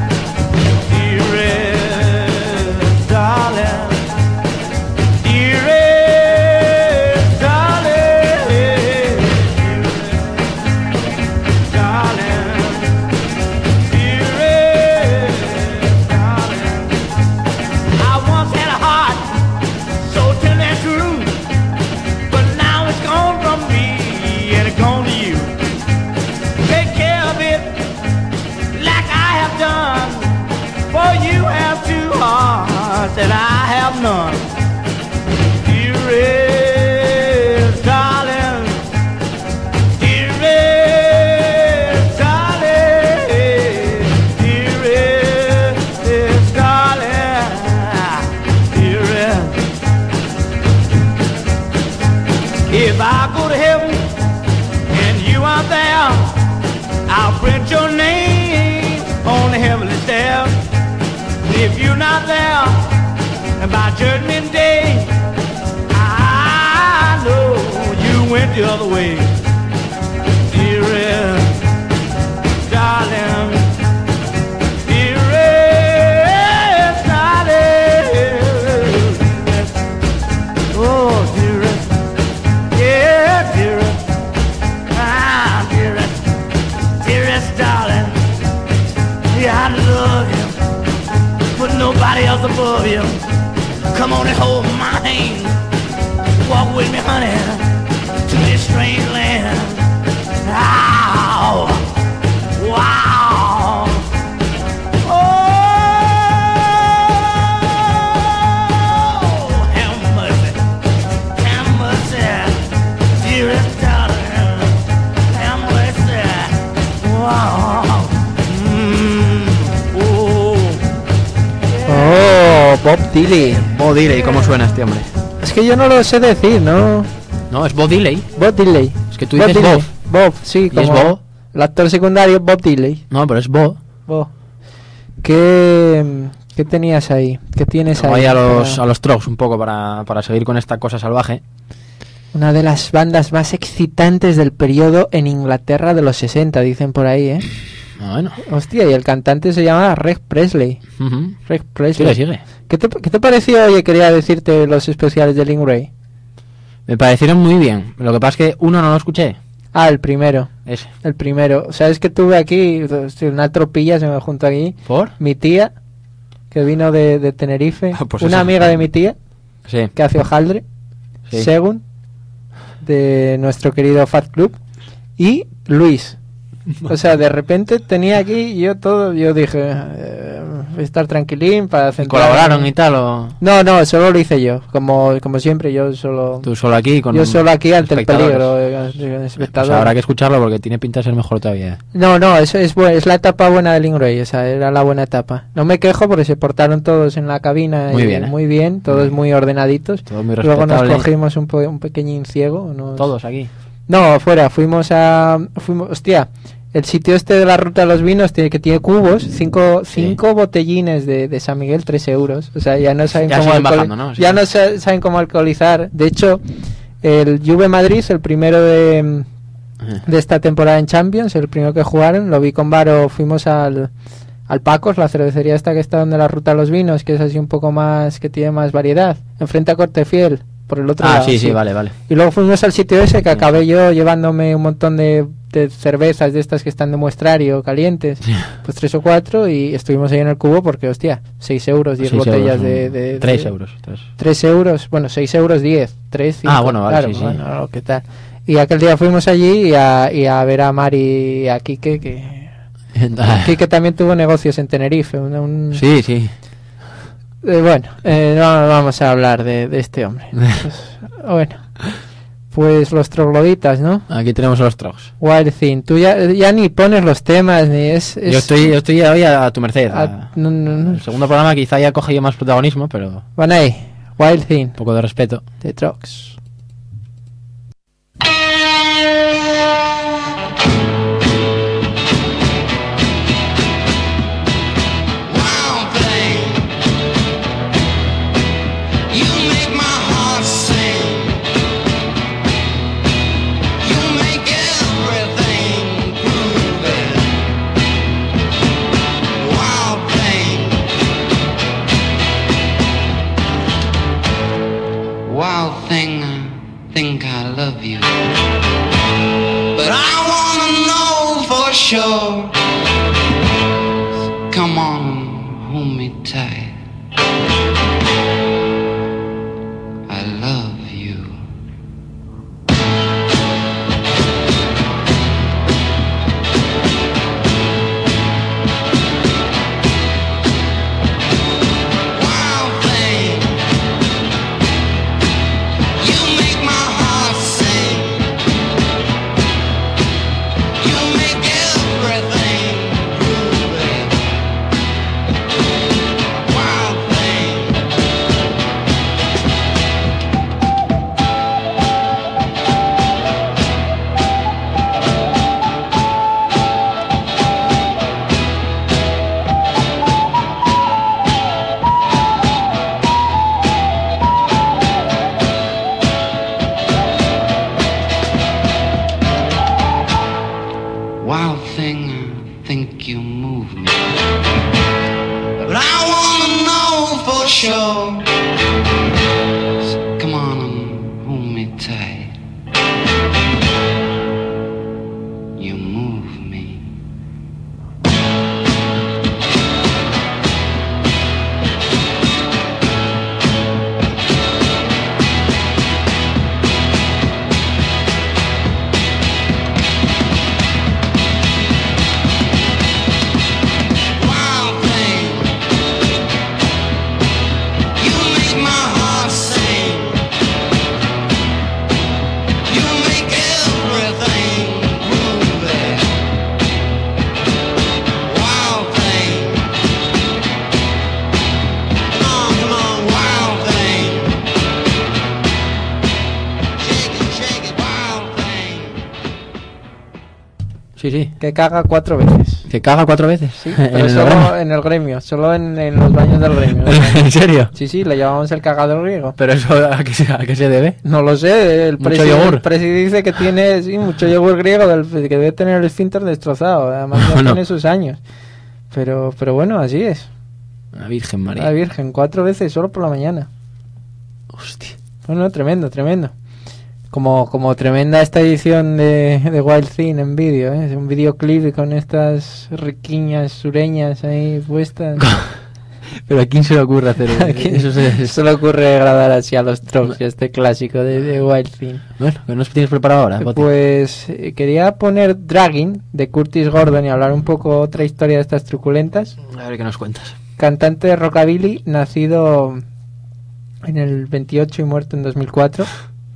Dearest darling, dearest darling, dearest darling. That I have none. Dearest darling, dearest darling, dearest darling, dearest. If I go to heaven and you aren't there, I'll print your name on the heavenly stair. If you're not there, and by Judgment Day, I know you went the other way. Dearest darling, dearest darling, oh dearest, yeah dearest, dearest darling, yeah I love you, but nobody else above you. Come on and hold my hand. Walk with me, honey, to this strange land. Ow, wow. Oh, have mercy, dearest darling, have mercy. Wow. Bob Dylan. Bob Dylan, ¿cómo suena este hombre? Es que yo no lo sé decir, ¿no? No, es Bob Dylan. Bob Dylan. Es que tú dices Bob. Bob, sí, como es Bob. El actor secundario Bob Dylan. No, pero es Bob. Bob. ¿Qué tenías ahí? ¿Qué tienes ahí? Voy a los Trogs un poco para seguir con esta cosa salvaje. Una de las bandas más excitantes del periodo en Inglaterra de los 60, dicen por ahí, ¿eh? Bueno. Hostia, y el cantante se llama Reg Presley. Reg Presley. Sigue. ¿Qué te pareció? Oye, quería decirte los especiales de Link Ray. Me parecieron muy bien. Lo que pasa es que uno no lo escuché. Ah, el primero. Ese. El primero. ¿Sabes que tuve aquí? Una tropilla se me juntó aquí. ¿Por? Mi tía, que vino de Tenerife. Pues una eso. amiga de mi tía, Sí. que hace hojaldre. Sí. Según, de nuestro querido Fat Club. Y Luis. O sea, de repente tenía aquí yo dije, estar tranquilín para centrar. ¿Colaboraron y tal o...? No, solo lo hice yo, como siempre, yo solo aquí con yo solo aquí ante el espectadores. peligro de espectador. Pues habrá que escucharlo porque tiene pinta de ser mejor todavía. No, eso es la etapa buena de Link Ray, esa era la buena etapa. No me quejo porque se portaron todos en la cabina muy bien, todos muy ordenaditos. Todo muy Luego nos respetable. cogimos un pequeñín ciego. Todos aquí. No, fuera, fuimos, hostia, el sitio este de la Ruta de los Vinos que tiene cubos, cinco botellines de San Miguel, 3 euros. O sea, ya no saben Ya cómo siguen bajando, ¿no? Sí. ya no saben cómo alcoholizar. De hecho, el Juve Madrid, el primero de esta temporada en Champions, el primero que jugaron, lo vi con Varo, fuimos al Pacos, la cervecería esta que está donde la Ruta de los Vinos, que es así un poco más, que tiene más variedad, enfrente a Cortefiel, por el otro lado. Sí, vale. Y luego fuimos al sitio ese que acabé yo llevándome un montón de cervezas de estas que están de muestrario calientes, pues 3 o 4, y estuvimos ahí en el cubo porque, hostia, 6 euros, 10 botellas de 3 euros. 3 euros, bueno, 6 euros 10, 3, 5. Ah, bueno, vale, claro, sí. Bueno, ¿qué tal? Y aquel día fuimos allí y a ver a Mari y a Quique, Quique también tuvo negocios en Tenerife. Sí. Bueno, no vamos a hablar de este hombre. Pues los trogloditas, ¿no? Aquí tenemos a los trogos. Wild Thing. Tú ya ni pones los temas, ni es... Yo estoy hoy a tu merced. No. El segundo programa quizá haya cogido más protagonismo, pero... Van ahí, Wild Thing. Un poco de respeto. De Trogs. Wild thing, I think I love you, but I wanna know for sure. Come on, hold me tight. I love you. Wild thing, you make my heart sing. You make everything groovy. Wild thing. Wild thing, I think you move me, but I wanna know for sure. So come on and hold me tight. You move me. Wild thing, you make my Sí, sí. Que caga 4 veces. ¿Que caga 4 veces? Sí, pero solo en el gremio, solo en los baños del gremio. ¿En serio? Sí, le llamamos el cagador griego. ¿Pero eso a qué se debe? No lo sé, el mucho yogur. El presi dice que tiene mucho yogur griego, que debe tener el esfínter destrozado, además ya tiene sus años. Pero bueno, así es. La Virgen María. La Virgen, 4 veces solo por la mañana. Hostia. Bueno, tremendo. Como tremenda esta edición de Wild Thing en vídeo, ¿eh? Es un videoclip con estas riquiñas sureñas ahí puestas. Pero ¿a quién se le ocurre hacer eso? Se le ocurre grabar así a los Strokes, este clásico de Wild Thing. Bueno, ¿qué nos tienes preparado ahora, Poti? Pues quería poner Dragging de Curtis Gordon y hablar un poco otra historia de estas truculentas. A ver qué nos cuentas. Cantante de rockabilly, nacido en el 28 y muerto en 2004.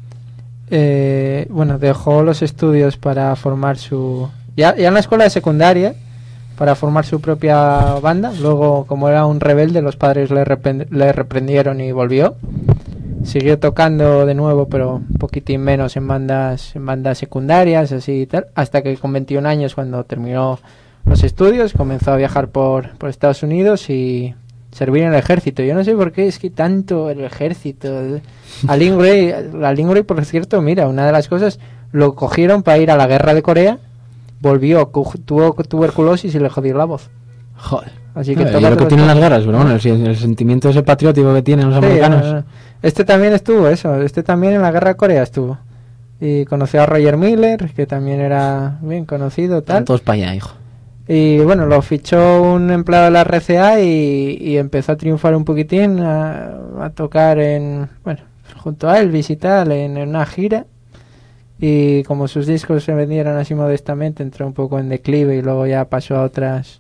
Dejó los estudios para formar su... Ya en la escuela de secundaria, para formar su propia banda. Luego, como era un rebelde, los padres le reprendieron y volvió. Siguió tocando de nuevo, pero un poquitín menos en bandas secundarias, así y tal. Hasta que con 21 años, cuando terminó los estudios, comenzó a viajar por Estados Unidos y servir en el ejército. Yo no sé por qué es que tanto el ejército. A Lin Grey, por cierto, mira, una de las cosas, lo cogieron para ir a la guerra de Corea, volvió, tuvo tuberculosis y le jodió la voz. Joder. Así que lo que tienen las guerras, pero bueno, el sentimiento ese patriótico que tienen los americanos. No. Este también estuvo, este también en la guerra de Corea estuvo. Y conoció a Roger Miller, que también era bien conocido, tal. Todos para allá, hijo. Y bueno, lo fichó un empleado de la RCA y empezó a triunfar un poquitín, a tocar junto a Elvis y tal, en una gira. Y como sus discos se vendieron así modestamente, entró un poco en declive y luego ya pasó a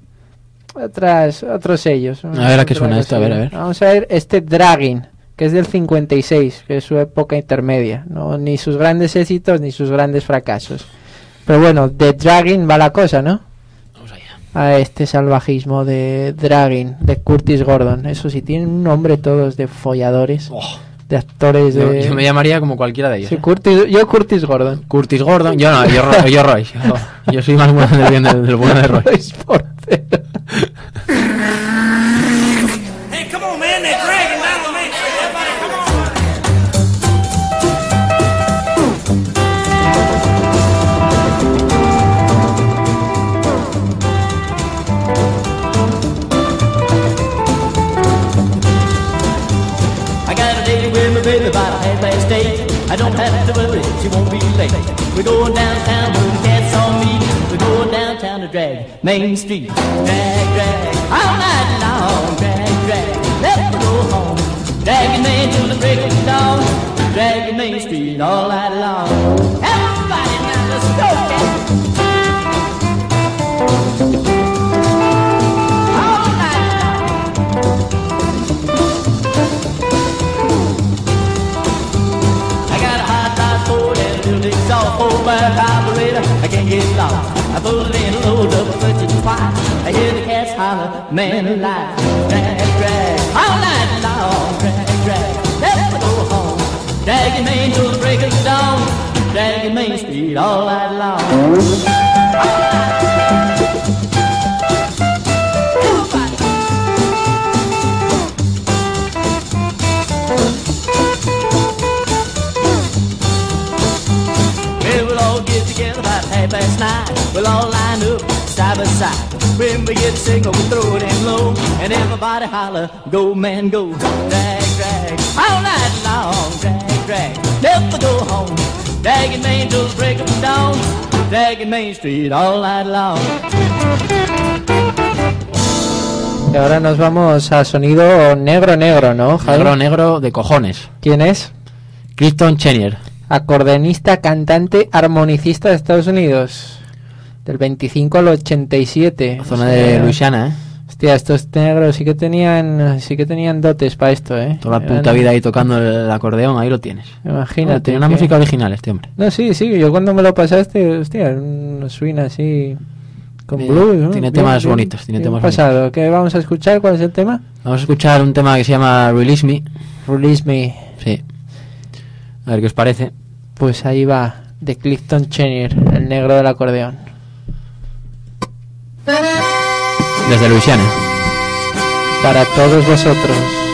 otros sellos. A ver a qué suena esto, a ver. Vamos a ver este Dragging, que es del 56, que es su época intermedia, ¿no? Ni sus grandes éxitos ni sus grandes fracasos. Pero bueno, de Dragging va la cosa, ¿no? A este salvajismo de Dragging, de Curtis Gordon. Eso sí, tienen un nombre todos de folladores, de actores de... Yo me llamaría como cualquiera de ellos. Sí, Curtis Gordon. Curtis Gordon, yo no, yo Roy. Yo soy más bueno del bueno de Roy. Hey, come on, man, they're dragging down the main street. Everybody, come on. I got a date with my baby about 8:30. I don't have to worry, she won't be late. We're going downtown where the cats on me. We're going downtown to drag Main Street. Drag, all night long. Drag, let me go home. Dragging Main till the break of dawn. Dragging Main Street all night long. Everybody now, let's go, cat. All night long. I got a hot rod Ford and a little exhaust 4-bar carburetor. I can't get lost. I pull it in, load up, touch it twice. I hear the cats holler, man alive. Drag, all night long. Drag, let me go home. Dragging Main till the break of dawn. Dragging Main Street all night long. All night. We'll all get together about 9:30. We'll all line up side by side. When we get signal, we throw it in low, and everybody holler, go man go. Drag, all night long. Drag, never go home. Dragging Main till the break of dawn. Dragging Main Street all night long. Y ahora nos vamos a sonido negro, ¿no, Javi? Negro de cojones. ¿Quién es? Clifton Chenier. Acordeonista, cantante, armonicista de Estados Unidos. Del 25 al 87. La zona de Luisiana, Hostia, estos negros sí que tenían dotes para esto, Toda la puta vida ahí tocando el acordeón, ahí lo tienes. Imagínate. Tiene una música original este hombre. No, sí, yo cuando me lo pasaste, hostia, suena así con blues, ¿no? Tiene temas bonitos, tiene temas pasado. ¿Qué vamos a escuchar? ¿Cuál es el tema? Vamos a escuchar un tema que se llama Release Me. Release Me. Sí. A ver qué os parece. Pues ahí va, de Clifton Chenier, el negro del acordeón. Desde Luisiana. Para todos vosotros.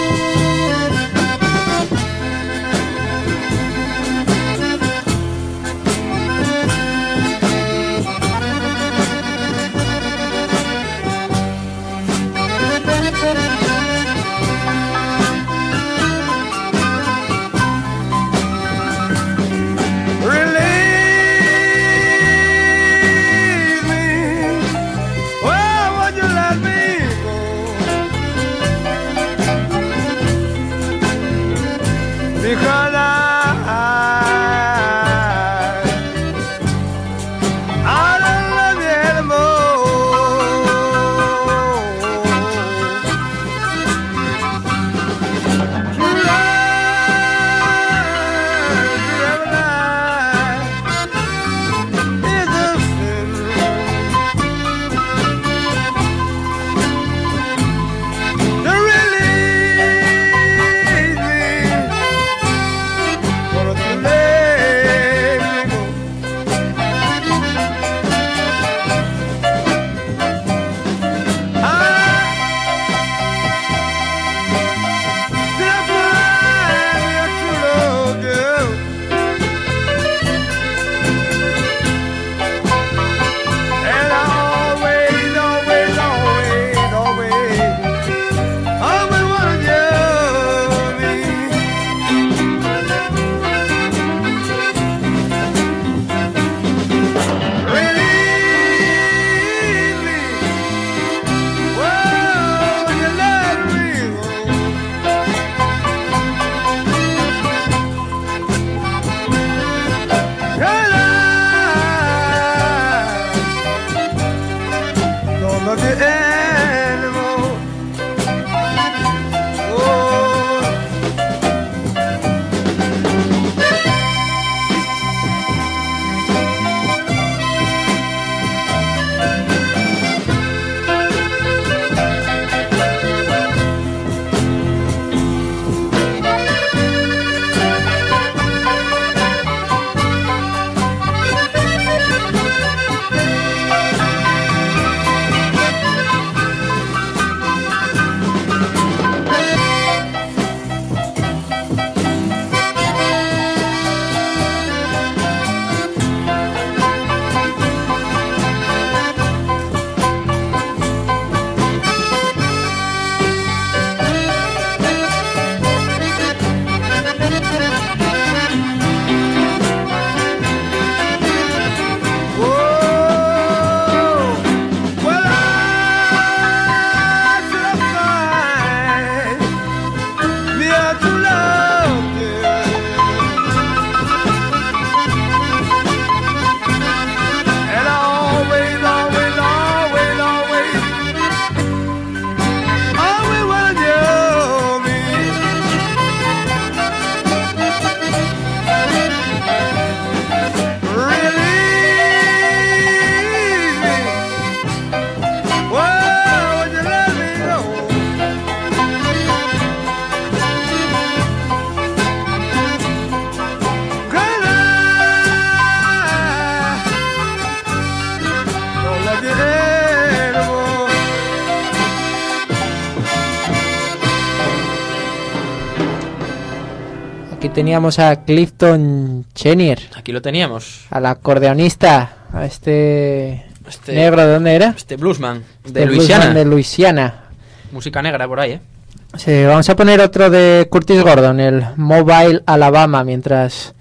Aquí teníamos a Clifton Chenier. Aquí lo teníamos. Al acordeonista. A este negro, ¿de dónde era? Este bluesman. De Luisiana. De Luisiana. Música negra por ahí, ¿eh? Sí, vamos a poner otro de Curtis Gordon, el Mobile Alabama, mientras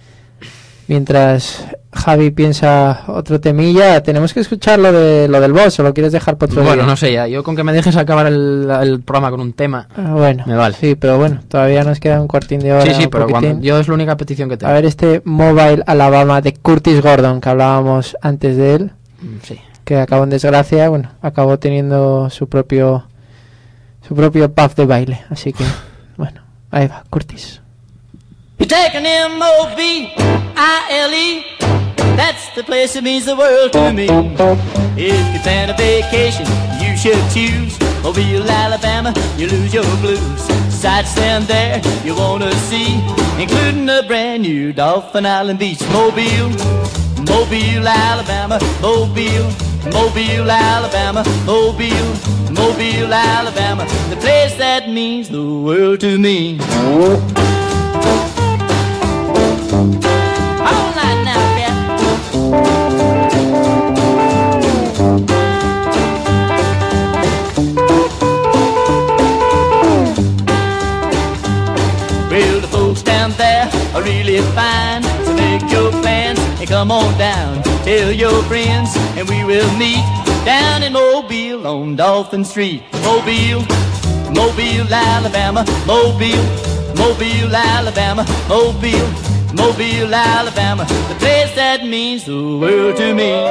Javi piensa otro temilla. Tenemos que escuchar lo del boss, ¿o lo quieres dejar por otro día? Bueno, no sé ya. Yo con que me dejes acabar el programa con un tema, bueno, me vale. Sí, pero bueno, todavía nos queda un cuartín de hora. Sí, pero yo es la única petición que tengo. A ver este Mobile Alabama de Curtis Gordon, que hablábamos antes de él. Sí. Que acabó en desgracia, bueno, acabó teniendo su propio puff de baile. Así que, bueno, ahí va, Curtis. You take an M-O-B-I-L-E, that's the place that means the world to me. If you plan a vacation, you should choose Mobile, Alabama, you lose your blues. Sights down there you wanna see, including a brand new Dolphin Island beach. Mobile, Alabama, Mobile, Mobile, Alabama, Mobile, Mobile, Alabama, the place that means the world to me. All night now, cat. Well, the folks down there are really fine, so make your plans and come on down. Tell your friends and we will meet down in Mobile on Dolphin Street. Mobile, Mobile, Alabama, Mobile, Mobile, Alabama, Mobile, Mobile, Alabama, the place that means the world to me.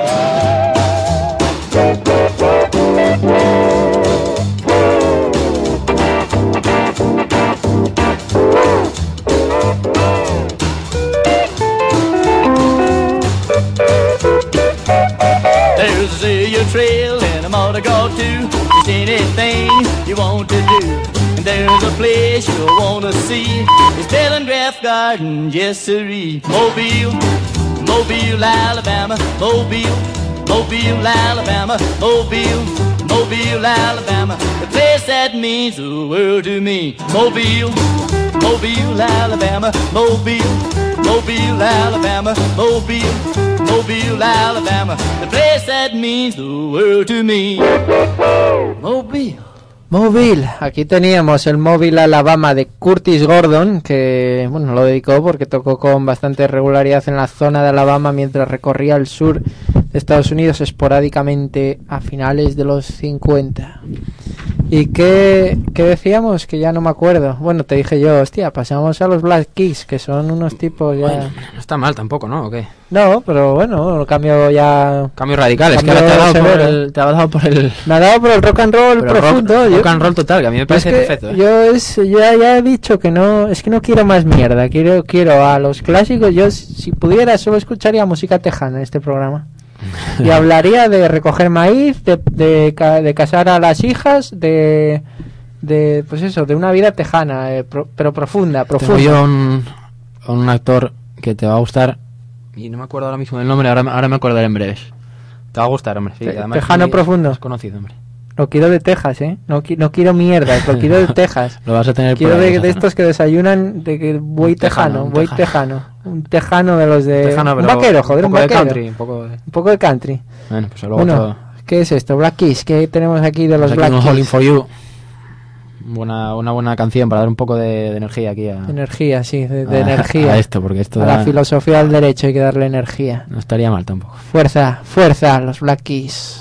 There's a Celia Trail and a Mardi Gras too. Just anything you want to do. And there's a place you'll want to see. It's Telegraph Garden, yes sirree. Mobile, Mobile, Alabama, Mobile, Mobile, Alabama, Mobile, Mobile, Alabama, the place that means the world to me. Mobile, Mobile, Alabama, Mobile, Mobile, Alabama, Mobile, Mobile, Alabama, the place that means the world to me. Mobile. Mobile, aquí teníamos el Mobile, Alabama de Curtis Gordon, que bueno, lo dedicó porque tocó con bastante regularidad en la zona de Alabama mientras recorría el sur de Estados Unidos esporádicamente a finales de los 50. ¿Y qué decíamos? Que ya no me acuerdo. Bueno, te dije yo, hostia, pasamos a los Black Keys, que son unos tipos ya... Bueno, no está mal tampoco, ¿no? ¿O qué? No, pero bueno, cambio ya... Cambio radical, es que ahora te ha dado por el... Me ha dado por el rock and roll pero profundo. Rock and roll total, que a mí me parece perfecto. Yo ya he dicho que no, es que no quiero más mierda, quiero a los clásicos. Yo si pudiera solo escucharía música tejana en este programa. Y hablaría de recoger maíz, de casar a las hijas, de pues eso, de una vida tejana, pero profunda. Tengo yo un actor que te va a gustar, y no me acuerdo ahora mismo del nombre, ahora me acordaré en breves. Te va a gustar, hombre. Sí, además tejano profundo. Es conocido, hombre. Lo quiero de Texas, ¿eh? No quiero mierdas, lo quiero de Texas. Lo vas a tener. Quiero de estos que desayunan, de que voy tejano. Un tejano de los de... Tejano, un vaquero, joder, un vaquero. Country, un poco de country. Bueno, pues luego todo... ¿Qué es esto? Black Keys, ¿qué tenemos aquí de los pues Black Keys? Calling for You. Una buena canción para dar un poco de energía aquí a... Energía, sí, de energía. A esto, porque esto a la filosofía del derecho hay que darle energía. No estaría mal tampoco. Fuerza, los Black Keys.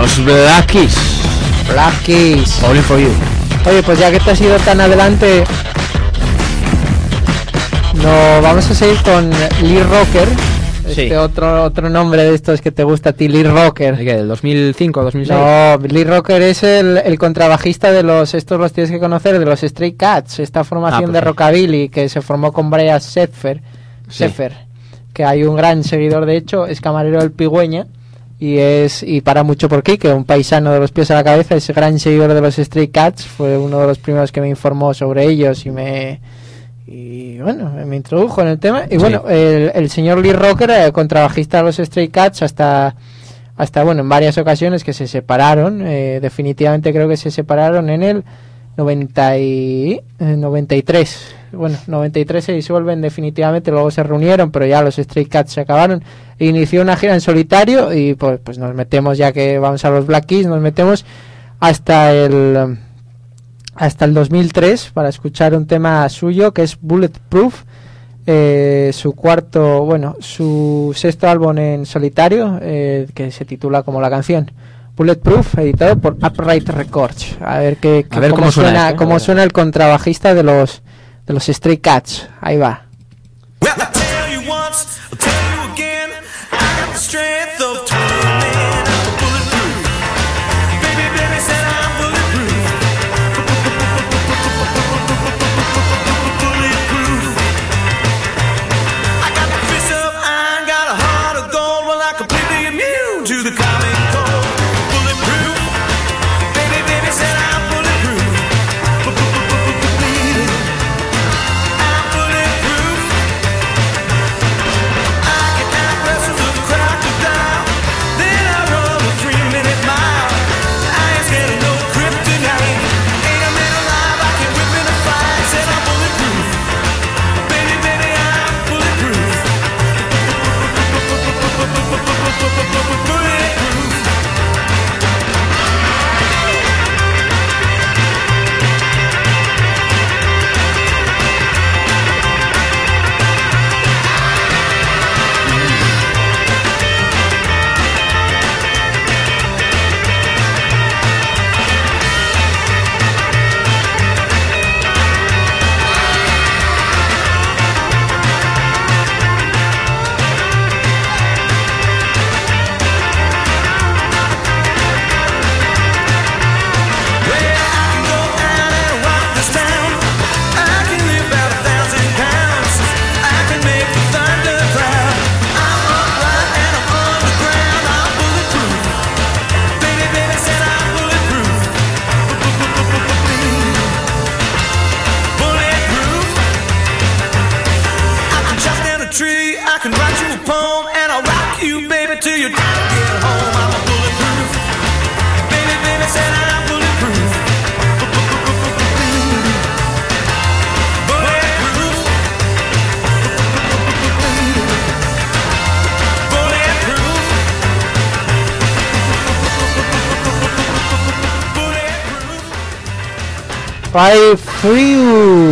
Los Black Keys. Black Keys. Only for you. Oye, pues ya que te has ido tan adelante, no, vamos a seguir con Lee Rocker. Sí. Otro nombre de estos que te gusta a ti, Lee Rocker. ¿De qué? ¿Del 2005 o 2006? No, Lee Rocker es el contrabajista de estos los tienes que conocer, de los Stray Cats, esta formación de rockabilly que se formó con Brian Setzer, que hay un gran seguidor, de hecho, es camarero del Pigüeña y para mucho por Quique, un paisano de los pies a la cabeza, es gran seguidor de los Stray Cats, fue uno de los primeros que me informó sobre ellos y bueno, me introdujo en el tema. Y bueno, el señor Lee Rocker, contrabajista de los Stray Cats hasta bueno, en varias ocasiones que se separaron, definitivamente creo que se separaron en el 93. Bueno, 93 se disuelven definitivamente, luego se reunieron, pero ya los Stray Cats se acabaron. E inició una gira en solitario y pues nos metemos, ya que vamos a los Black Keys, nos metemos hasta el 2003 para escuchar un tema suyo que es Bulletproof, su sexto álbum en solitario, que se titula como la canción Bulletproof, editado por Upright Records. A ver cómo suena, cómo suena el contrabajista de los Stray Cats. Ahí va. Well, I'll tell you once, I'll tell you again, I got the strength of 20 men. I'm bulletproof. Baby said I'm bulletproof. Bulletproof. I got the fist of iron, got a heart of gold. Well, I'm completely immune to the common cold. Bulletproof. Baby said I'm bulletproof. Hay frío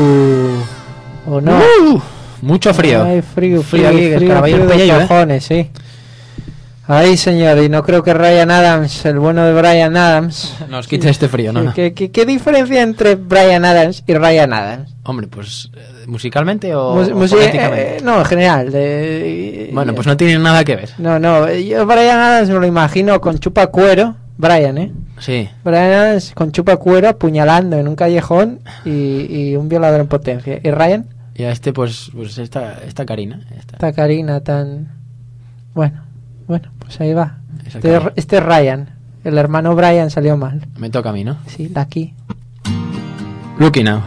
o no, mucho frío. Hay frío aquí, frío de cojones, sí. Ay, señor, y no creo que Bryan Adams, el bueno de Bryan Adams, nos quite este frío, ¿no? ¿Qué diferencia entre Bryan Adams y Ryan Adams? Hombre, pues musicalmente o fonéticamente. No, en general. Bueno, pues no tienen nada que ver. No, yo Bryan Adams me lo imagino con chupacuero, Bryan, Sí. Bryan Adams con chupacuero apuñalando en un callejón y un violador en potencia. ¿Y Ryan? Y a este, pues esta Karina. Esta Karina tan... Bueno, pues ahí va. Este es Ryan. El hermano Brian salió mal. Me toca a mí, ¿no? Sí, de aquí. Lucky Now.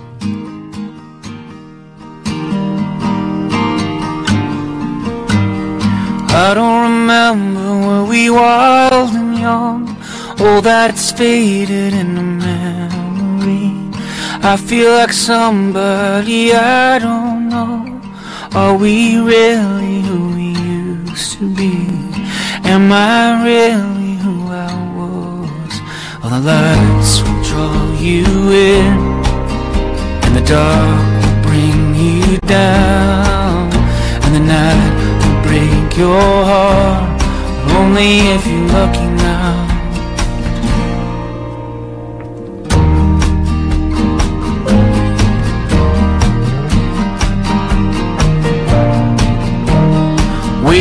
I don't remember where we wild and young. All that's faded in the memory. I feel like somebody I don't know. Are we really who we used to be? Am I really who I was? All the lights will draw you in, and the dark will bring you down, and the night will break your heart, but only if you're lucky now.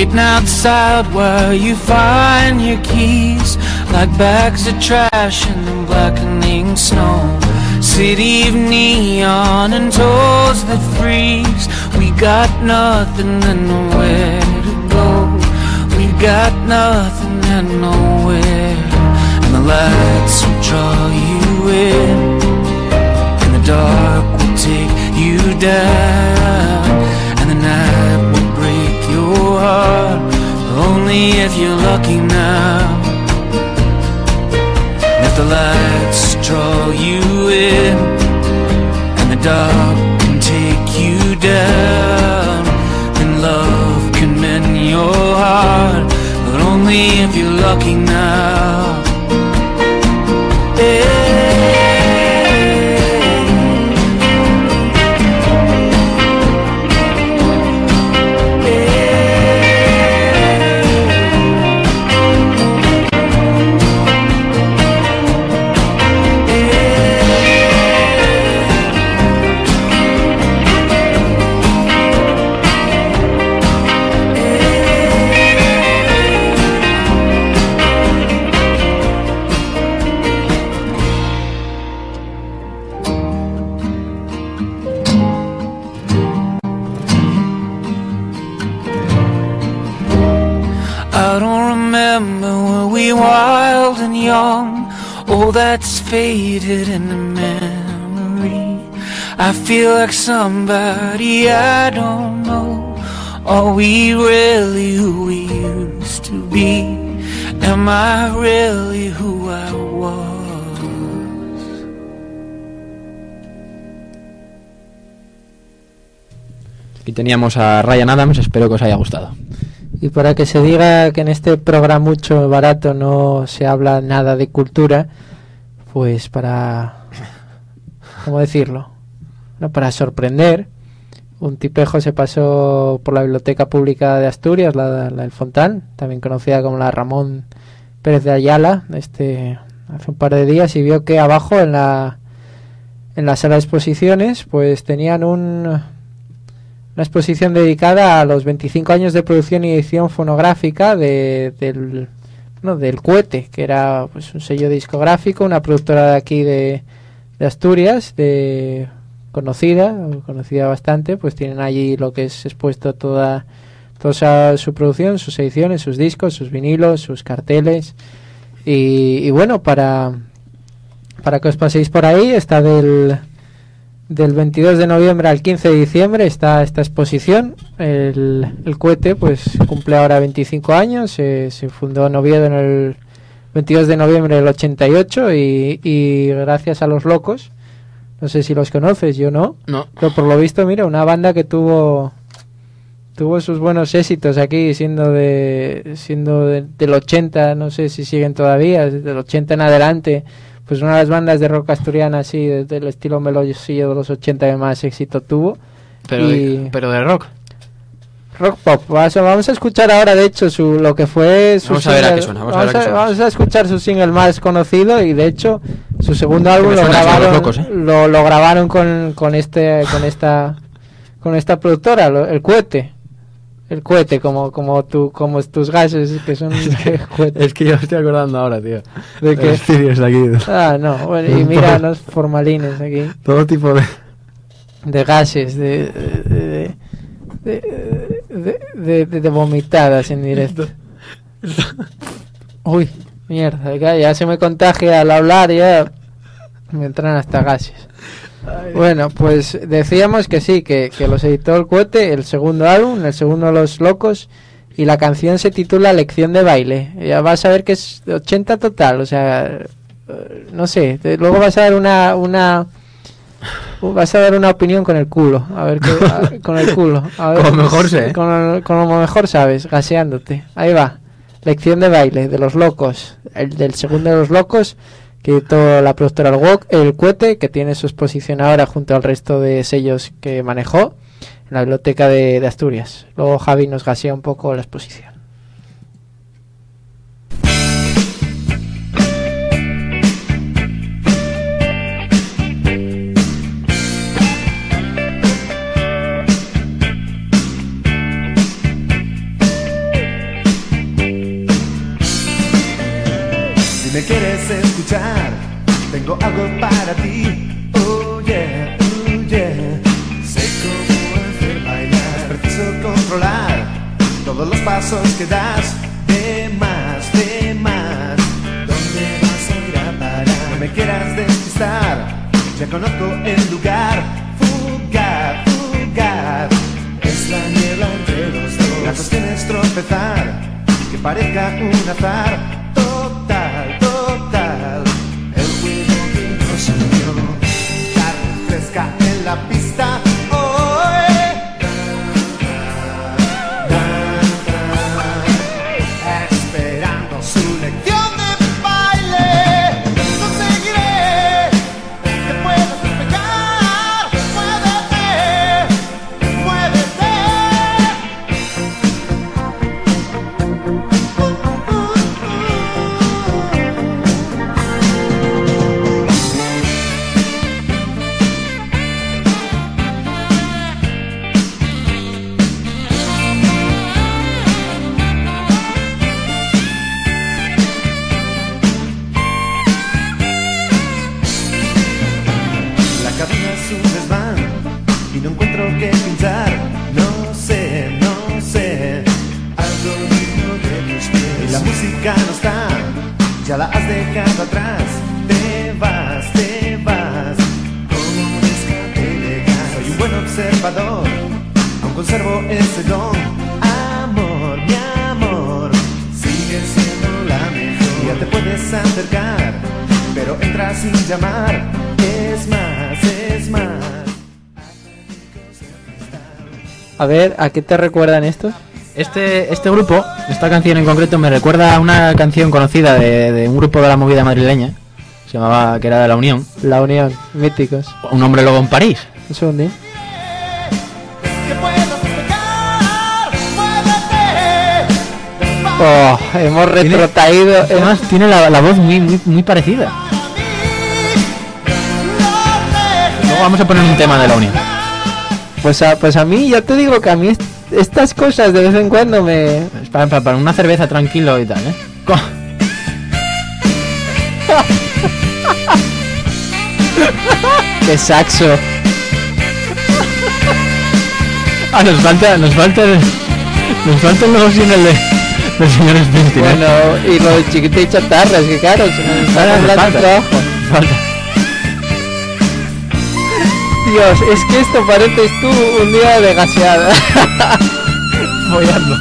waiting outside while you find your keys, like bags of trash in the blackening snow. City of neon and toes that freeze. We got nothing and nowhere to go. We got nothing and nowhere. And the lights will draw you in, and the dark will take you down, and the night will break your heart, only if you're lucky now. And if the lights draw you in, and the dark can take you down, then love can mend your heart, but only if you're lucky now. Wild and young, all that's faded in the memory. I feel like somebody I don't know. Are we really who we used to be? Am I really who I was? Aquí teníamos a Ryan Adams, espero que os haya gustado. Y para que se diga que en este programa mucho barato no se habla nada de cultura, pues para, ¿cómo decirlo? No, para sorprender, un tipejo se pasó por la Biblioteca Pública de Asturias, la del Fontán, también conocida como la Ramón Pérez de Ayala, hace un par de días, y vio que abajo en la sala de exposiciones pues tenían una exposición dedicada a los 25 años de producción y edición fonográfica del Cohete, que era pues un sello discográfico, una productora de aquí de Asturias, conocida bastante. Pues tienen allí lo que es expuesto toda su producción, sus ediciones, sus discos, sus vinilos, sus carteles, y bueno, para que os paséis por ahí, está del 22 de noviembre al 15 de diciembre está esta exposición. El Cohete pues cumple ahora 25 años, se fundó en Oviedo en el 22 de noviembre del 88 y gracias a Los Locos, no sé si los conoces, yo no, pero por lo visto, mira, una banda que tuvo sus buenos éxitos aquí, siendo del 80, no sé si siguen todavía, del 80 en adelante. Pues una de las bandas de rock asturiana así, del estilo melosillo de los 80 que más éxito tuvo. Pero de rock. Rock pop. Vamos a escuchar ahora, de hecho, lo que fue su Vamos a ver a qué suena. Vamos a escuchar su single más conocido, y de hecho su segundo álbum lo grabaron con esta productora, el Cohete. El Cohete, como tus gases que son es que yo me estoy acordando ahora, tío. ¿De qué? Los cirios de aquí. Ah, no, bueno, y mira los formalines aquí. Todo tipo de gases, de vomitadas en directo. Uy, mierda, ya se me contagia al hablar, ya me entran hasta gases. Bueno, pues decíamos que sí, que los editó el Cohete, el segundo álbum, el segundo Los Locos, y la canción se titula Lección de Baile. Ya vas a ver que es 80 total, o sea, no sé, luego vas a dar una opinión con el culo, a ver con el culo, a ver, como mejor sé, con lo mejor sabes, gaseándote. Ahí va, Lección de Baile de Los Locos, el del segundo de Los Locos, que editó la productora el Cohete, que tiene su exposición ahora junto al resto de sellos que manejó en la Biblioteca de Asturias. Luego Javi nos gasea un poco la exposición. ti. Oh yeah, sé cómo hacer bailar. Preciso controlar todos los pasos que das. De más, ¿dónde vas a ir a parar? No me quieras despistar, ya conozco el lugar. Fugaz, es la niebla entre los dos. La cuestión es tropezar, que parezca un azar. Total, el juego que nos unió. Carne fresca en la pista. Esperando su lección de baile. Conseguiré que puedas despegar. Muévete. La cabina es un desván y no encuentro qué pinchar. No sé, algo digno de tus pies. Y la música no está, ya la has dejado atrás. Te vas, como un escape ilegal. Soy un buen observador, aún conservo ese don. Mi amor, sigue siendo la mejor. Ya te puedes acercar, pero entras sin llamar. Es más. A ver, ¿a qué te recuerdan estos? Este grupo, esta canción en concreto, me recuerda a una canción conocida de un grupo de la movida madrileña. Se llamaba, que era de La Unión. La Unión, míticos. Un hombre lobo en París. Un segundín. Oh, hemos retrotraído. Además, tiene la voz muy parecida. Luego vamos a poner un tema de La Unión. Pues a mí, ya te digo que a mí estas cosas de vez en cuando me... Es para una cerveza tranquilo y tal, ¿eh? ¡Qué saxo! Nos falta luego sí en el del señor Springsteen. Bueno, y lo de Chiquita y Chatarra, es que claro, se nos está hablando el trabajo. Falta. Dios, es que esto pareces tú un día de gaseada. Follando.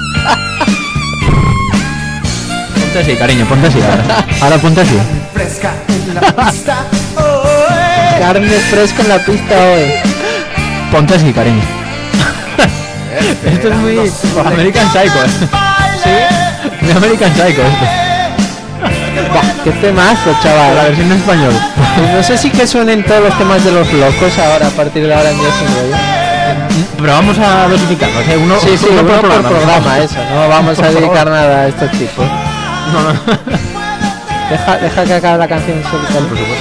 Ponte así, cariño, ponte así ahora ponte así. Fresca en la pista. Carne fresca en la pista hoy. Ponte así, cariño. Esto es muy American Psycho. ¿Sí? Muy American Psycho esto. Qué temazo, chaval. La versión en español. Pues no sé si que suenen todos los temas de los locos ahora, a partir de ahora en Dios sin rollo. Pero vamos a dosificarlos, ¿eh? Uno por programa, eso. No vamos a dedicar nada a estos tipos. No. Deja que acabe la canción solitaria. Por supuesto.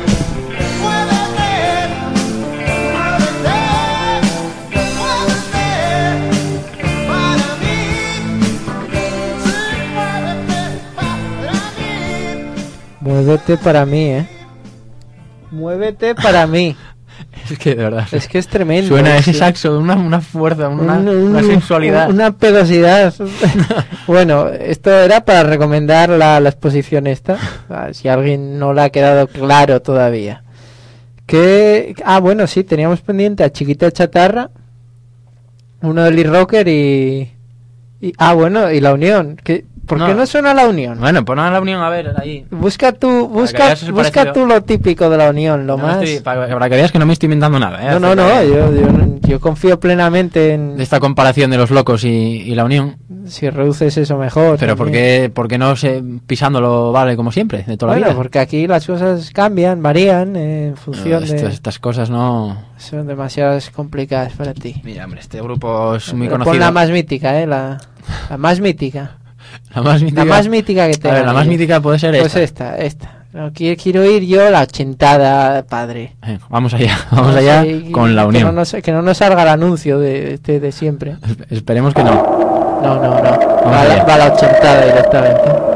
Muévete para mí, Muévete para mí. Es que de verdad. Es que es tremendo. Suena ese saxo de una fuerza, una sensualidad. Una pedosidad. Bueno, esto era para recomendar la exposición esta. Si a alguien no le ha quedado claro todavía. Bueno, sí, teníamos pendiente a Chiquita Chatarra, uno de Lee Rocker y La Unión. ¿Por qué no suena La Unión? Bueno, pon a La Unión a ver ahí. Busca tú lo típico de La Unión, para que veas que no me estoy inventando nada. Yo confío plenamente en... De esta comparación de Los Locos y La Unión. Si reduces eso mejor. Pero ¿por qué no pisándolo vale como siempre, de toda la vida? Porque aquí las cosas cambian, varían en función de... Estas cosas no... Son demasiado complicadas para ti. Mira, hombre, este grupo es muy conocido. Pon la más mítica, la más mítica. La más mítica que tenga. A ver, la más mítica puede ser esta. Pues esta. No, quiero ir yo la ochentada, padre. Vamos allá con La Unión. Que no nos salga el anuncio de siempre. Esperemos que no. No. Va la ochentada directamente.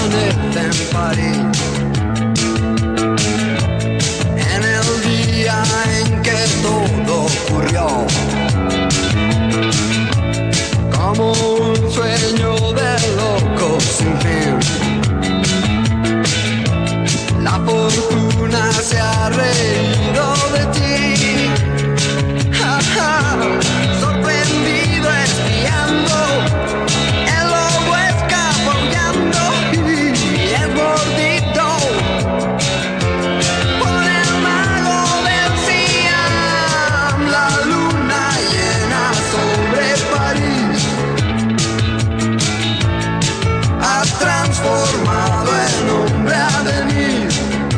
amanece en París. En el día en que todo ocurrió, como un sueño de loco sin fin. La fortuna se ha reído de ti, ja, ja, sorprendido espiando, el lobo escabullando y el gordito por el mago del Siam. La luna llena sobre París ha transformado en hombre a venir.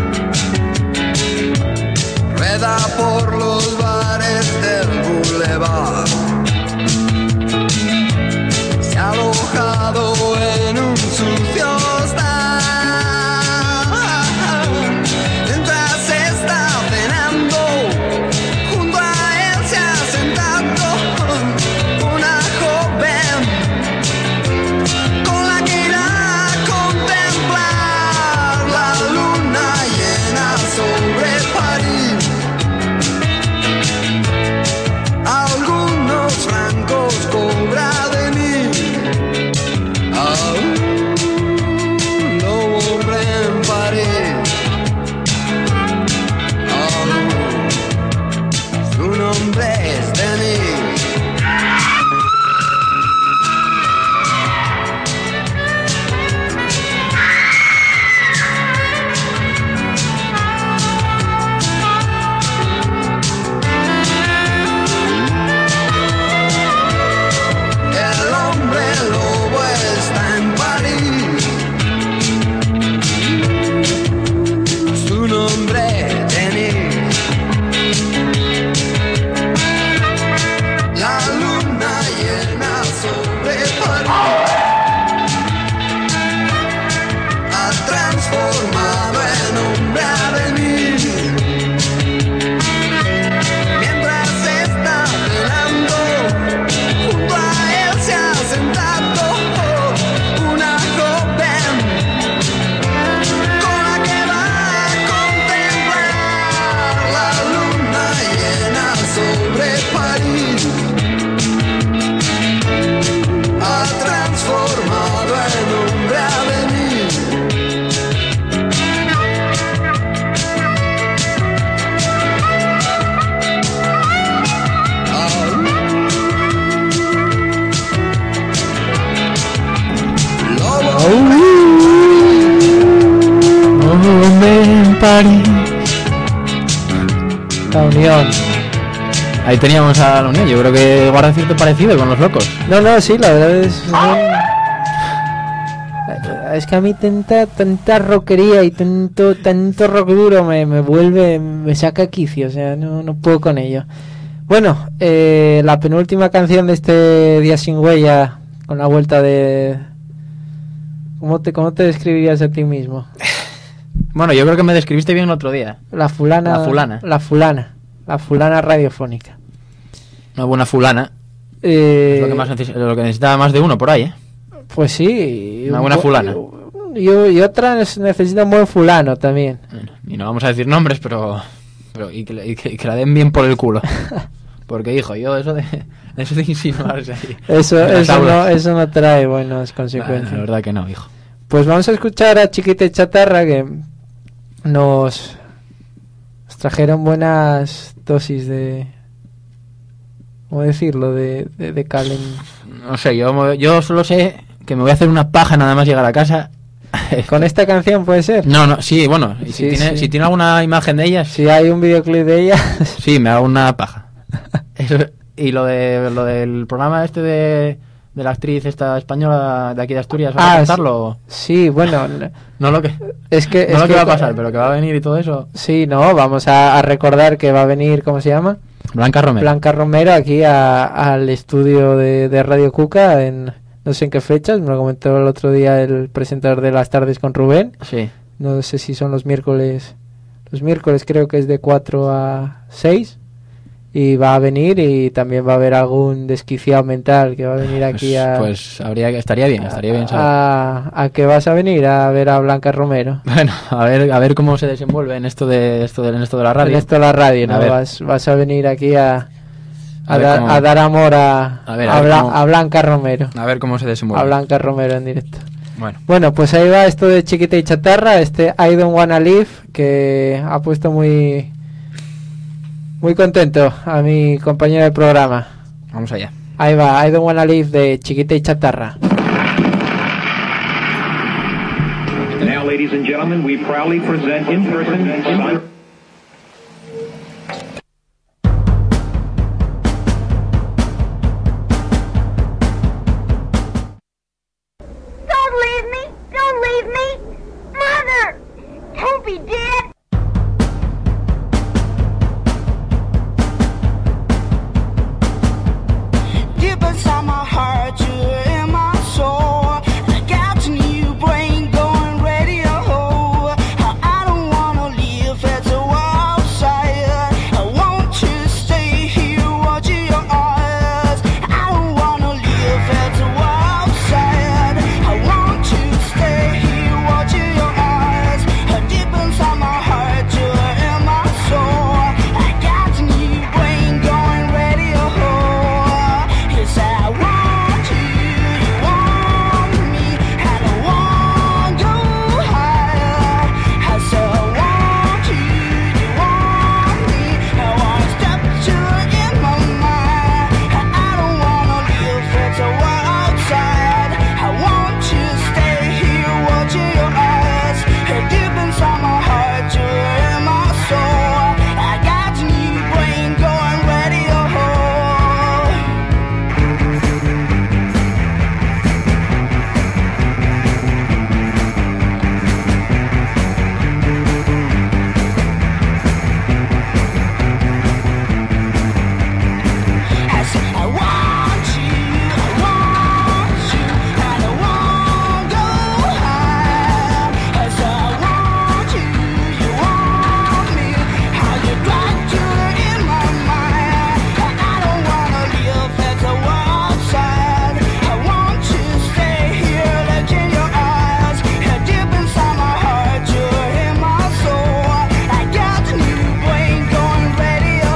Rueda por los bares del boulevard, se ha alojado en un sucio hostal. Mientras está cenando, junto a él se ha sentado una joven con la que irá a contemplar la luna llena sobre París. Algunos francos cobra de mí, aún no hombre en París, aún su nombre es Denis. El hombre lobo está en París, su nombre Denis. La luna llena sobre París ha transformado en hombre a venir. Mientras está cenando, junto a él se ha sentado una joven con la que va a contemplar la luna llena sobre París. Ha transformado en hombre a venir. Hombre en París. La unión. Ahí teníamos a la unión. Yo creo que guarda cierto parecido con los locos. No, sí, la verdad es que a mí tanta rockería y tanto rock duro me vuelve, me saca quicio, o sea, no puedo con ello. Bueno, la penúltima canción de este Día Sin Huella, con la vuelta de... ¿Cómo te describirías a ti mismo? Bueno, yo creo que me describiste bien el otro día. La fulana radiofónica. Una buena fulana. Es lo que necesitaba más de uno por ahí, ¿eh? Pues sí. Una buena fulana. Y otra necesita un buen fulano también. Bueno, y no vamos a decir nombres, pero que la den bien por el culo. Porque, hijo, yo eso de insinuarse ahí. Eso no trae buenas consecuencias. La verdad que no, hijo. Pues vamos a escuchar a Chiquita y Chatarra, que nos trajeron buenas dosis de... ¿Cómo decirlo? De cal en... No sé, yo solo sé que me voy a hacer una paja nada más llegar a casa. ¿Con esta canción puede ser? No, sí, bueno. Y si tiene alguna imagen de ellas... Si hay un videoclip de ellas... Sí, me hago una paja. Eso, y lo del programa este de la actriz esta española de aquí de Asturias, ¿vas a contarlo? Sí, bueno... No lo que va a pasar, pero que va a venir y todo eso. Sí, no, vamos a recordar que va a venir, ¿cómo se llama? Blanca Romero aquí al estudio de Radio Cuca en no sé en qué fechas, me lo comentó el otro día el presentador de Las Tardes con Rubén. Sí. No sé si son los miércoles creo que es de 4 a 6 y va a venir, y también va a haber algún desquiciado mental que va a venir aquí pues estaría bien saber. ¿A qué vas a venir? A ver a Blanca Romero. Bueno, a ver cómo se desenvuelve en esto de la radio. En esto de la radio, ¿no? Vas a venir aquí a dar amor a Blanca Romero. A ver cómo se desenvuelve. A Blanca Romero en directo. Bueno, pues ahí va esto de Chiquita y Chatarra, I Don't Wanna Live, que ha puesto muy contento a mi compañero de programa. Vamos allá. Ahí va, I Don't Wanna Live de Chiquita y Chatarra. Now, ladies and gentlemen, we proudly present in person. Don't leave me! Mother! Don't be dead! Deep inside my heart, you're in my soul. Gouging you, brain going radio. I don't wanna live at the wild side. I want you to stay here, watching your eyes. I don't wanna live at the wild side. I want you to stay here, watching your eyes. Deep inside my heart, you're in my soul. I got a new brain going radio. Yes, I want you, you want me, and I want to go higher. I said I want you, you want me, I want to step to in my mind. I don't wanna live at the wild side. I want you to stay here, watching your eyes. Deep inside my heart, you're in my soul. I got a new brain going radio. I said I want you, and I want to go higher. I said I want you, you want me, how you got you in my mind. I don't wanna live at the wild side. I want you to stay here, look in your eyes. Deep inside my heart, you're in my soul. I got a new brain going radio.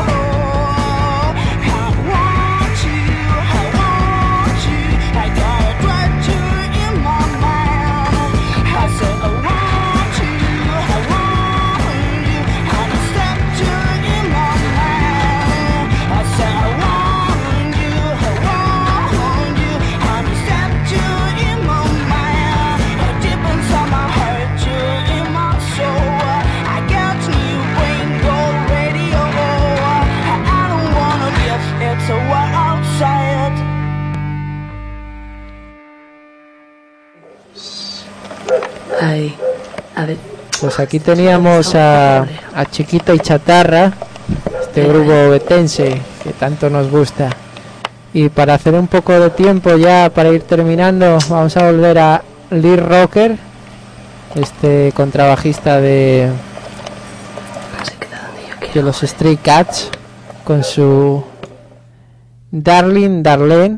I want you, I gotta drive you in my mind. I said I want you, how to step you in my mind. I said I want you, how to step you in my mind. Deep inside my heart, you're in my soul. I got a new brain go radio. I don't wanna live, it's a wild outside. Ay, a ver. Pues aquí teníamos a Chiquita y Chatarra, este grupo betense que tanto nos gusta. Y para hacer un poco de tiempo ya, para ir terminando, vamos a volver a Lee Rocker, este contrabajista de los Stray Cats, con su Darling Darlene,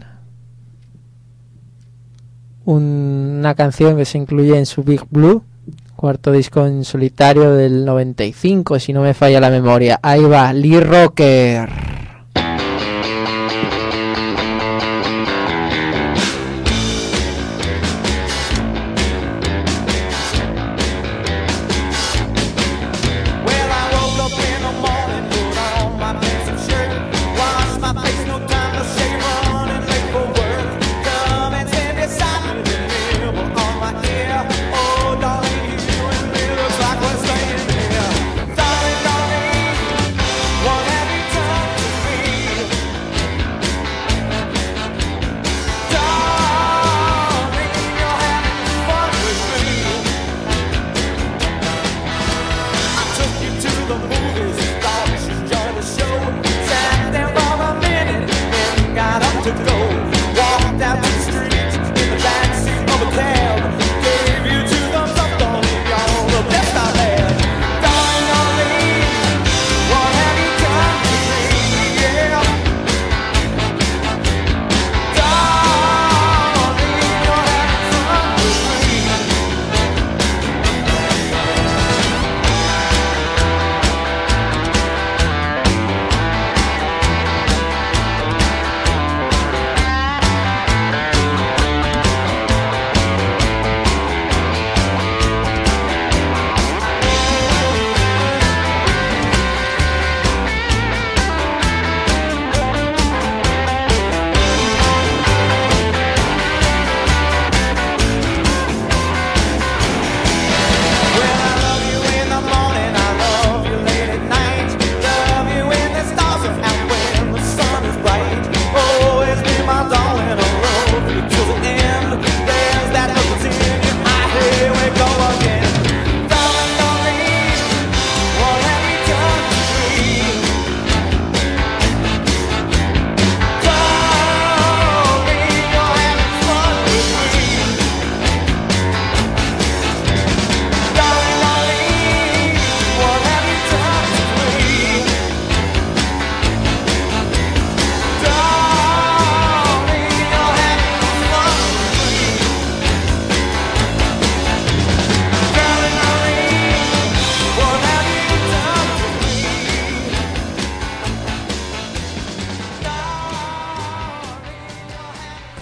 una canción que se incluye en su Big Blue, cuarto disco en solitario del 95, si no me falla la memoria. Ahí va, Lee Rocker. Well, I woke up in the morning, put on my pencil shirt, wash my face, no time to shave, running late for work. Come and stand beside me, the nibble on my ear. Oh, darling, you and me looks like we're staying here. Darling, darling, one happy touch is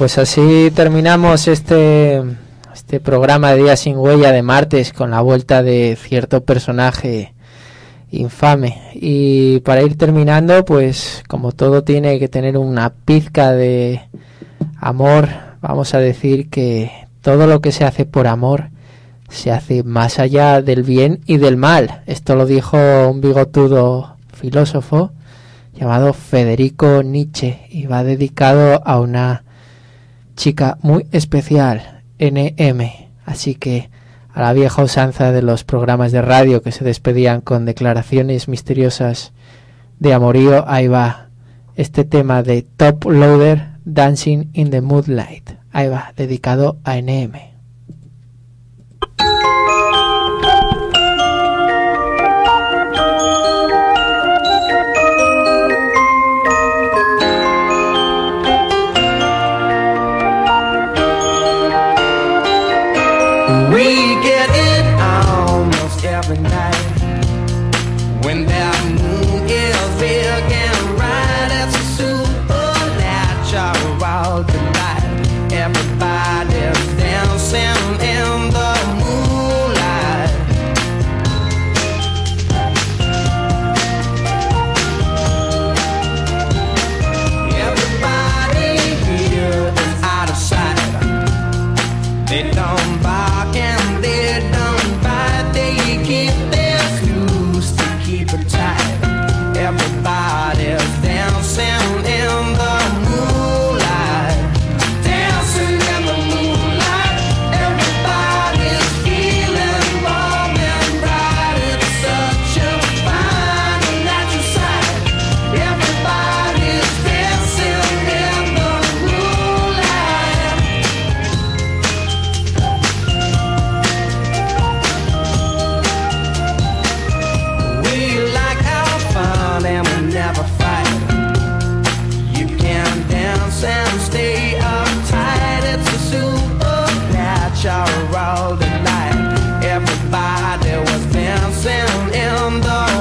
pues así terminamos este programa de Día Sin Huella de martes con la vuelta de cierto personaje infame. Y para ir terminando, pues como todo tiene que tener una pizca de amor, vamos a decir que todo lo que se hace por amor se hace más allá del bien y del mal. Esto lo dijo un bigotudo filósofo llamado Federico Nietzsche y va dedicado a una chica muy especial, NM. Así que a la vieja usanza de los programas de radio que se despedían con declaraciones misteriosas de amorío, ahí va este tema de Top Loader, Dancing in the Moonlight. Ahí va, dedicado a NM. We get it almost every night when that moon is big and bright. It's a supernatural delight. Everybody's dancing in the moonlight. Everybody here is out of sight. They don't bark and they don't bite. They keep their screws to keep it tight. Everybody's dancing in the moonlight. Dancing in the moonlight. Everybody's feeling warm and bright. It's such a fine and natural sight. Everybody's dancing in the moonlight. We like our fun and we never fight. You can dance and stay uptight. It's a supernatural delight. Everybody was dancing in the